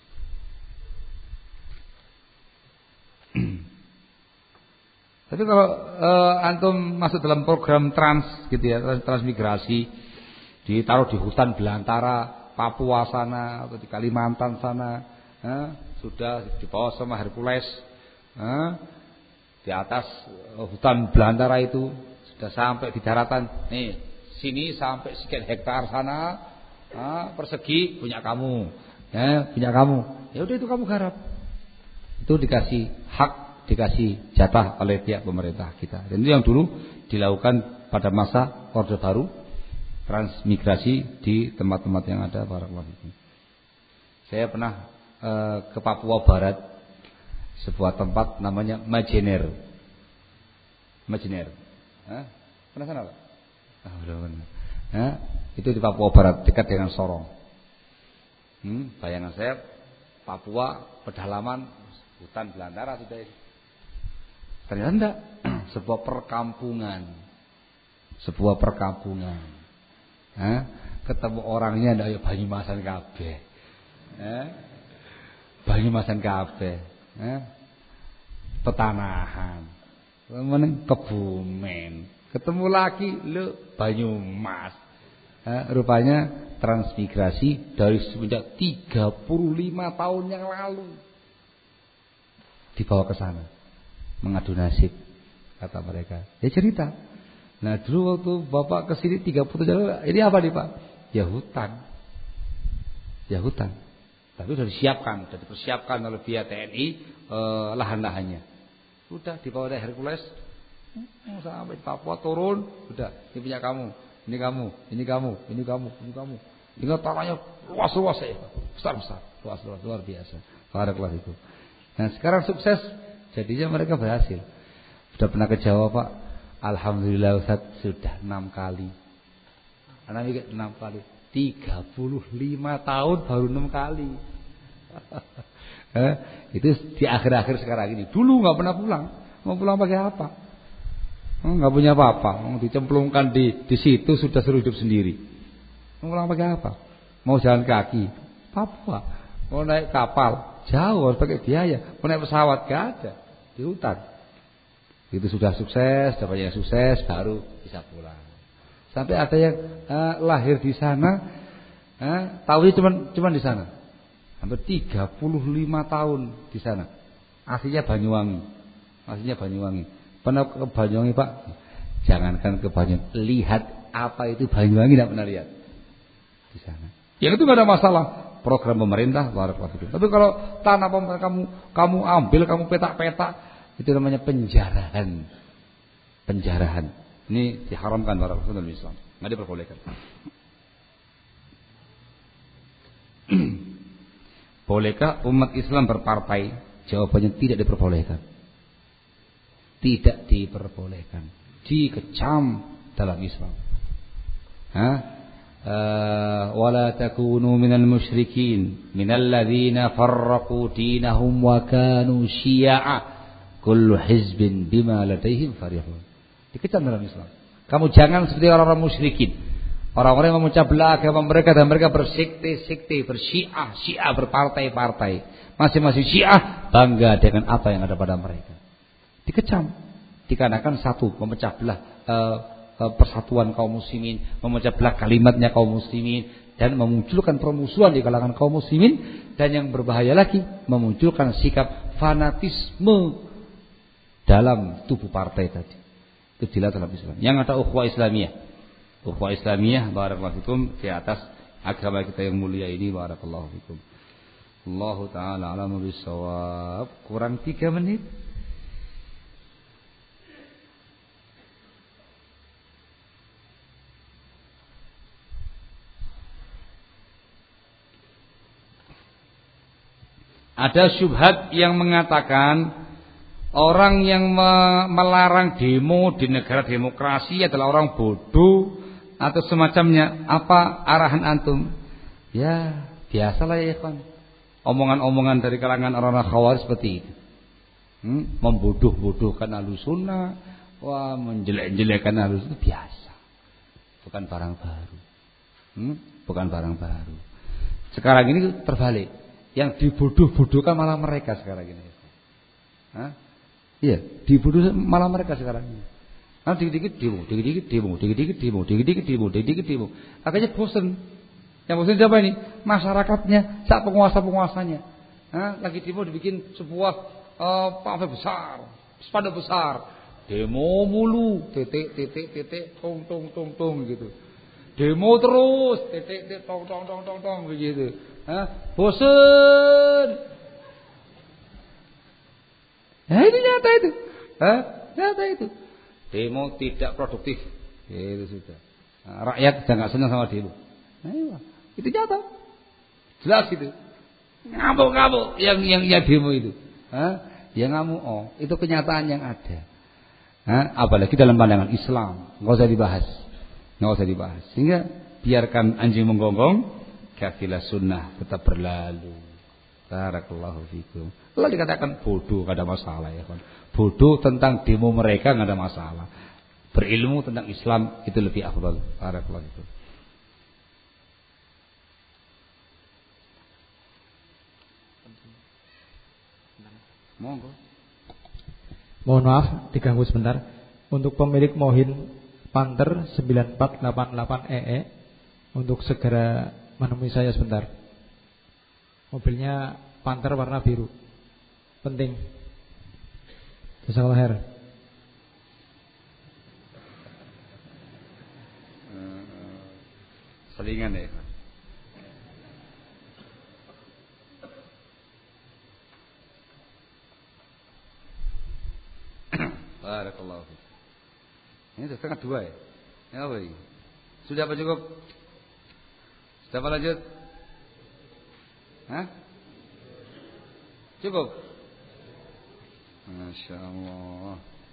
B: Tapi kalau uh, antum masuk dalam program trans gitu ya, transmigrasi, ditaruh di hutan belantara Papua sana atau di Kalimantan sana, eh, sudah dibawa sama Hercules, eh, di atas uh, hutan belantara itu sudah sampai di daratan, nih sini sampai sekian hektar sana, eh, persegi punya kamu, ya punya kamu, ya udah itu kamu garap, itu dikasih hak, dikasih jatah oleh pihak pemerintah kita. Dan itu yang dulu dilakukan pada masa Orde Baru, transmigrasi di tempat-tempat yang ada. Barakallahu fikum. Saya pernah e, ke Papua Barat, sebuah tempat namanya Majener. Majener. Hah? Pernah sana, Pak? Ah, udah pernah. Hah? Itu di Papua Barat, dekat dengan Sorong. Hmm, bayangan saya Papua pedalaman hutan belantara sudah ini. Ternyata enggak, sebuah perkampungan, sebuah perkampungan. Hah? Ketemu orangnya ndak ya Banyumasan kabeh. Hah? Banyumasan kabeh. Hah? Petanahan. Meneng Kebumen. Ketemu lagi lu Banyumas. Hah? Rupanya transmigrasi dari semenjak tiga puluh lima tahun yang lalu dibawa ke sana. Mengadu nasib kata mereka. Ya cerita. Nah dulu waktu bapak kesini tiga puluh tahun, ini apa nih pak? Ya hutan. Ya hutan. Tapi sudah disiapkan, sudah dipersiapkan oleh pihak T N I eh, lahan-lahannya. Sudah dibawa dari Hercules sampai Papua turun, sudah ini punya kamu, ini kamu, ini kamu, ini kamu, ini kamu. Ini tanahnya luas-luas ya, besar-besar, luas-luas luar biasa. Barakallah itu. Nah sekarang sukses. Jadinya mereka berhasil. Sudah pernah ke Jawa Pak? Alhamdulillah Ustaz sudah enam kali. Anak mikir enam kali. Tiga puluh lima tahun baru enam kali. eh, itu di akhir-akhir sekarang ini. Dulu nggak pernah pulang. Mau pulang pakai apa? Nggak punya apa-apa. Mau dicemplungkan di di situ sudah seluruh hidup sendiri. Mau pulang pakai apa? Mau jalan kaki? Papua. Mau naik kapal? Jauh harus pakai biaya. Mau naik pesawat gak ada di hutan. Itu sudah sukses, dapat yang sukses baru bisa pulang. Sampai ada yang uh, lahir di sana, uh, tahunya cuma cuma di sana. Hampir tiga puluh lima tahun di sana. Aslinya Banyuwangi. Aslinya Banyuwangi. Pernah ke Banyuwangi Pak? Jangankan ke Banyuwangi, lihat apa itu Banyuwangi tidak pernah lihat di sana. Yang itu nggak ada masalah. Program pemerintah barakallahu fikum. Tapi kalau tanah pemerintah kamu kamu ambil, kamu petak-petak, itu namanya penjarahan. Penjarahan. Ini diharamkan barakallahu fikum dalam Islam. Enggak diperbolehkan. Bolehkah umat Islam berpartai? Jawabannya tidak diperbolehkan. Tidak diperbolehkan. Dikecam dalam Islam. Hah? Uh, wala takunu minal musyrikin minal ladzina farraqu dinahum wa kanu syi'a kullu hizbin bima ladaihim farihun. Dikecam dalam Islam. Kamu jangan seperti orang-orang musyrikin, orang-orang yang memecah belah agama mereka dan mereka bersekte-sekte, bersyiah, syiah berpartai-partai. Masing-masing syiah bangga dengan apa yang ada pada mereka. Dikecam dikarenakan satu memecah belah uh, persatuan kaum muslimin, memecah belah kalimatnya kaum muslimin dan memunculkan permusuhan di kalangan kaum muslimin, dan yang berbahaya lagi memunculkan sikap fanatisme dalam tubuh partai tadi. Itu dilihat dalam Islam. Yang ada ukhuwah Islamiyah. Ukhuwah Islamiyah barakallahu fikum di atas agama kita yang mulia ini barakallahu fikum. Allahu taala a'lamu bissawab. Kurang tiga menit. Ada syubhat yang mengatakan orang yang me- melarang demo di negara demokrasi adalah orang bodoh atau semacamnya. Apa arahan antum? Ya, biasalah ya kan. Omongan-omongan dari kalangan orang-orang Khawarij seperti itu. Hmm? Membodoh-bodohkan Ahlussunnah, wah menjelek-jelekkan Ahlussunnah, biasa. Bukan barang baru. Hmm? Bukan barang baru. Sekarang ini terbalik. Yang dibodoh-bodohkan malah mereka sekarang ini. Hah? Iya, dibodoh malah mereka sekarang ini. Nah, dikit-dikit demo, dikit-dikit demo, dikit-dikit demo, dikit-dikit demo, dikit-dikit demo. Akhirnya bosan. Yang bosan siapa ini? Masyarakatnya, sak penguasa-penguasanya. Hah? Lagi demo dibikin sebuah uh, pamflet besar, spanduk besar. Demo mulu, titik titik titik tong tong tong tong gitu. Demo terus, titik titik tong tong tong tong tong begitu. Hah? Bosan. Nah, ini nyata itu. Hah? Nyata itu. Demo tidak produktif. Itu sudah. Nah, rakyat sudah nggak senang sama demo. Nah, iya. Itu nyata. Jelas itu. Ngamuk-ngamuk yang yang yang demo itu. Hah? Yang ngamuk, oh, itu kenyataan yang ada. Hah? Apalagi dalam pandangan Islam, nggak usah dibahas. Nggak usah dibahas. Sehingga biarkan anjing menggonggong, kafilah sunnah tetap berlalu. Barakallahu fikum. Lalu dikatakan bodoh, enggak ada masalah ya kan. Bodoh tentang demo mereka enggak ada masalah. Berilmu tentang Islam itu lebih afdal. Barakallahu fikum. Monggo.
C: Mohon maaf diganggu sebentar. Untuk pemilik Mohin Panther sembilan empat delapan delapan E E untuk segera menemui saya sebentar. Mobilnya Panther warna biru. Penting. Jazakallahu khair.
B: Selingan ya. Barakallahu fiik. Ini sudah setengah dua ya. Ini apa ini? Sudah apa cukup? Sudah apa lanjut? Hah? Cukup? Masya Allah.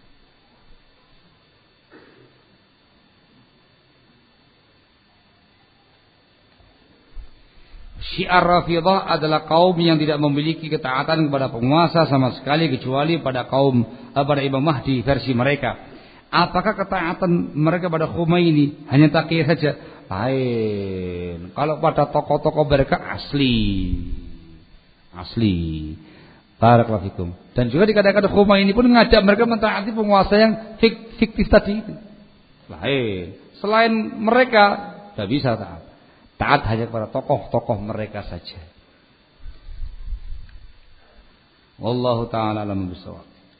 B: Syiar Rafidhah adalah kaum yang tidak memiliki ketaatan kepada penguasa sama sekali kecuali pada kaum eh, pada Imam Mahdi versi mereka. Apakah ketaatan mereka pada Khomeini hanya taqiy saja? Lain. Kalau pada tokoh-tokoh mereka asli. Asli. Barakallahu fikum. Dan juga dikatakan Khomeini pun mengajak mereka mentaati penguasa yang fik, fiktif tadi. Lain. Selain mereka tidak bisa taat. Taat hanya kepada tokoh-tokoh mereka saja. Wallahu ta'ala a'lam bishawab.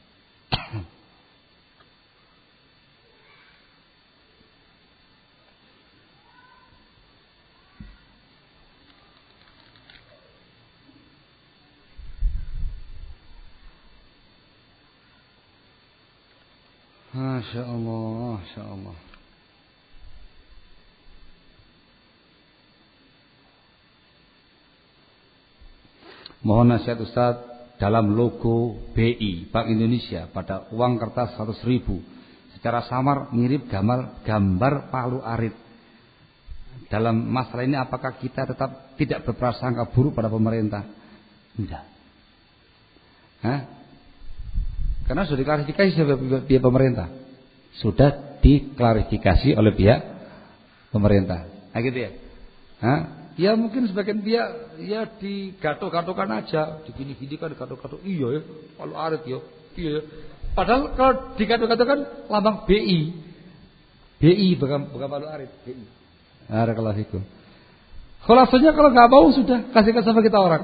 B: Masya Allah, Masya Allah. Mohon nasihat Ustaz dalam logo B I Bank Indonesia pada uang kertas seratus ribu secara samar mirip gambar gambar Palu Arit. Dalam masalah ini apakah kita tetap tidak berprasangka buruk pada pemerintah? Tidak. Hah? Karena sudah diklarifikasi oleh pihak pemerintah. Sudah diklarifikasi oleh pihak pemerintah. Nah gitu ya. Hah? Ya mungkin sebagian pihak ya digatuk-gatukan aja, digini-gini kan digatuk-gatuk. Iya ya, Palu Arit ya. Iya ya. Padahal kalau digatuk-gatukan lambang B I. B I bukan bukan Palu Arit, B I. Barakallahu fikum. Khulasanya kalau enggak mau sudah kasihkan sama kita orang.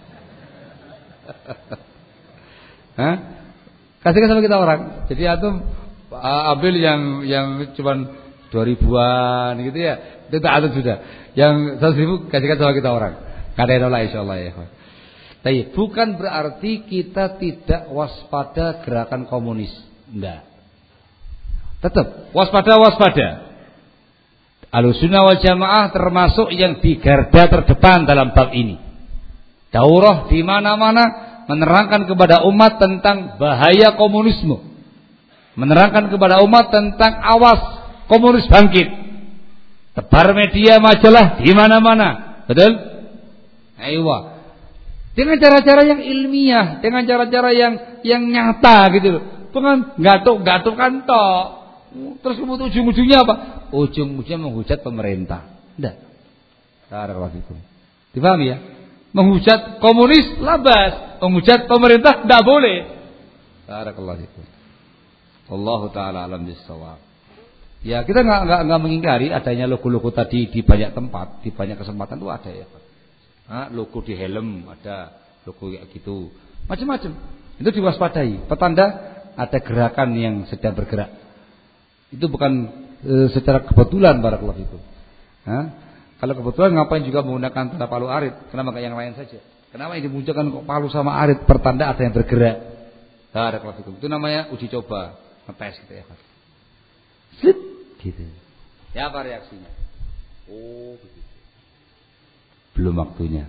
B: Hah? Kasihkan sama kita orang. Jadi antum ambil yang yang cuman dua ribuan gitu ya. Itu tak ada sudah. Yang seratus ribu kasihkan sama kita orang. Kada Allah insyaallah ya. Tapi bukan berarti kita tidak waspada gerakan komunis. Enggak. Tetap waspada waspada. Ahlussunnah wal Jamaah termasuk yang di garda terdepan dalam bab ini. Daurah di mana-mana menerangkan kepada umat tentang bahaya komunisme. Menerangkan kepada umat tentang awas komunis bangkit. Tebar media majalah di mana-mana, betul? Aiywa. Dengan cara-cara yang ilmiah, dengan cara-cara yang yang nyata gitu loh. Bukan gatuk-gatukan tok. Terus kemudian ujung-ujungnya apa? Ujung-ujungnya menghujat pemerintah. Enggak. Barakallahu. Dipahami ya? Menghujat komunis labas, menghujat pemerintah enggak boleh. Barakallahu. Wallahu taala alam bissawab. Ya kita nggak nggak nggak mengingkari adanya logo-logo tadi di banyak tempat, di banyak kesempatan itu ada ya. Nah, logo di helm ada, logo kayak gitu, macam-macam. Itu diwaspadai. Petanda ada gerakan yang sedang bergerak. Itu bukan e, secara kebetulan barakallahu fikum. Nah, kalau kebetulan ngapain juga menggunakan tanda Palu Arit? Kenapa nggak yang lain saja? Kenapa yang dimunculkan kok Palu sama Arit? Pertanda ada yang bergerak. Barakallahu fikum. Itu namanya uji coba, ngetes gitu ya. Slip gitu. Ya apa reaksinya? Oh begitu. Belum waktunya.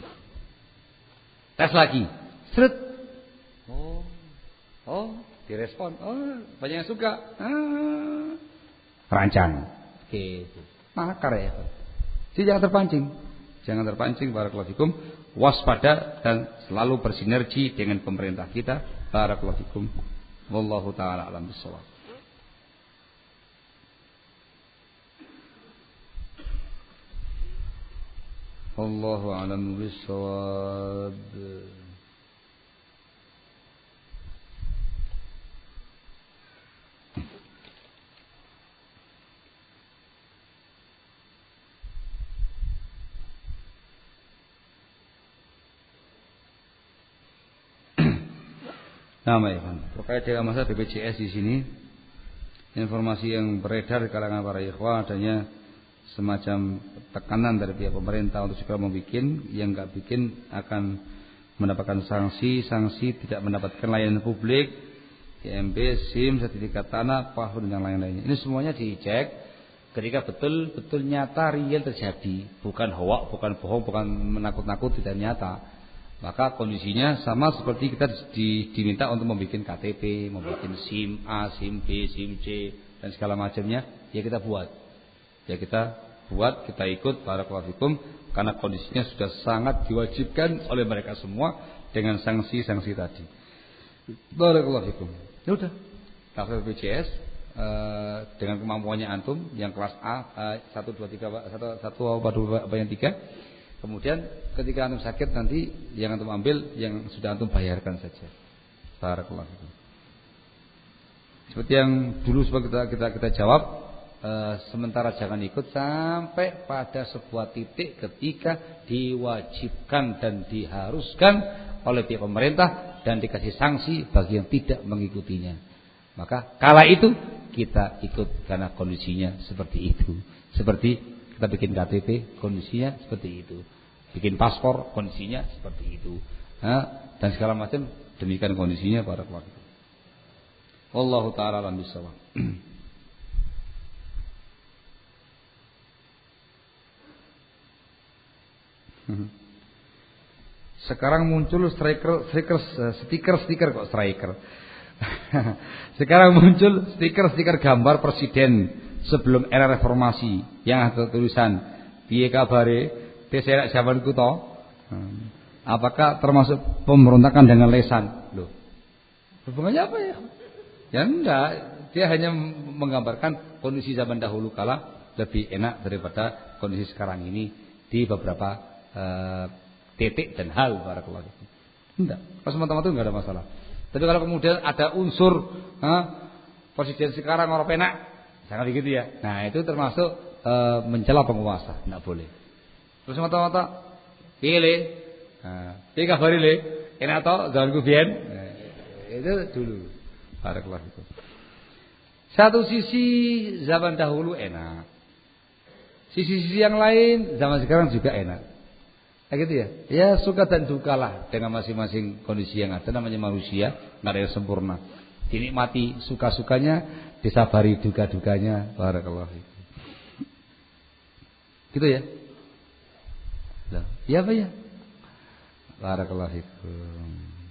B: Tes lagi. Sret. Oh. Oh, direspon. Oh, banyak yang suka. Ah. Rancang. Gitu. Makar ya. Jadi jangan terpancing. Jangan terpancing barakallahu fikum waspada dan selalu bersinergi dengan pemerintah kita. Barakallahu fikum. Wallahu taala alam bissawab. Wallahu a'lam bissawab. Nama ikhwan, terkait dengan masalah B P J S di sini, informasi yang beredar di kalangan para ikhwan adanya semacam tekanan dari pihak pemerintah untuk segera membuat, yang enggak bikin akan mendapatkan sanksi, sanksi tidak mendapatkan layanan publik, I M B, SIM, sertifikat tanah, PAHU dan yang lain-lainnya. Ini semuanya dicek ketika betul-betul nyata real terjadi, bukan hoak, bukan bohong, bukan menakut-nakut, tidak nyata. Maka kondisinya sama seperti kita di, diminta untuk membuat K T P, membuat SIM A, SIM B, SIM C dan segala macamnya, ya kita buat. Ya kita buat, kita ikut barakallahu fikum, karena kondisinya sudah sangat diwajibkan oleh mereka semua dengan sanksi-sanksi tadi. Barakallahu fikum. Ya udah, daftar B P J S eh, dengan kemampuannya antum yang kelas A eh, satu dua tiga satu satu apa dua apa yang tiga. Kemudian ketika antum sakit nanti yang antum ambil yang sudah antum bayarkan saja. Barakallahu fikum. Seperti yang dulu seperti kita kita kita jawab, e, sementara jangan ikut sampai pada sebuah titik ketika diwajibkan dan diharuskan oleh pihak pemerintah dan dikasih sanksi bagi yang tidak mengikutinya. Maka kala itu kita ikut karena kondisinya seperti itu. Seperti kita bikin K T P, kondisinya seperti itu. Bikin paspor, kondisinya seperti itu. Nah, dan segala macam demikian kondisinya para keluarga. Wallahu taala alam bissawab. Sekarang muncul striker, stiker, stiker, stiker kok striker. Sekarang muncul stiker-stiker gambar presiden sebelum era reformasi yang ada tulisan piye kabare teserak zaman ku to. Apakah termasuk pemberontakan dengan lesan? Loh. Hubungannya apa ya? Ya enggak, dia hanya menggambarkan kondisi zaman dahulu kala lebih enak daripada kondisi sekarang ini di beberapa uh, titik dan hal barakallahu. Enggak, pas teman-teman itu enggak ada masalah. Tapi kalau kemudian ada unsur ha, presiden sekarang orang penak, jangan begitu ya. Nah, itu termasuk uh, mencela penguasa, enggak boleh. Terus mata-mata pilih, nah, pilih kabari le, enak toh zaman kubian, nah, itu dulu. Barakallahu itu. Satu sisi zaman dahulu enak, sisi-sisi yang lain zaman sekarang juga enak. Kayak gitu ya. Ya suka dan duka lah dengan masing-masing kondisi yang ada. Namanya manusia, nggak ada yang sempurna. Dinikmati suka-sukanya, disabari duka-dukanya. Barakallahu itu. Gitu ya. Iya apa ya? Barakallahu fikum.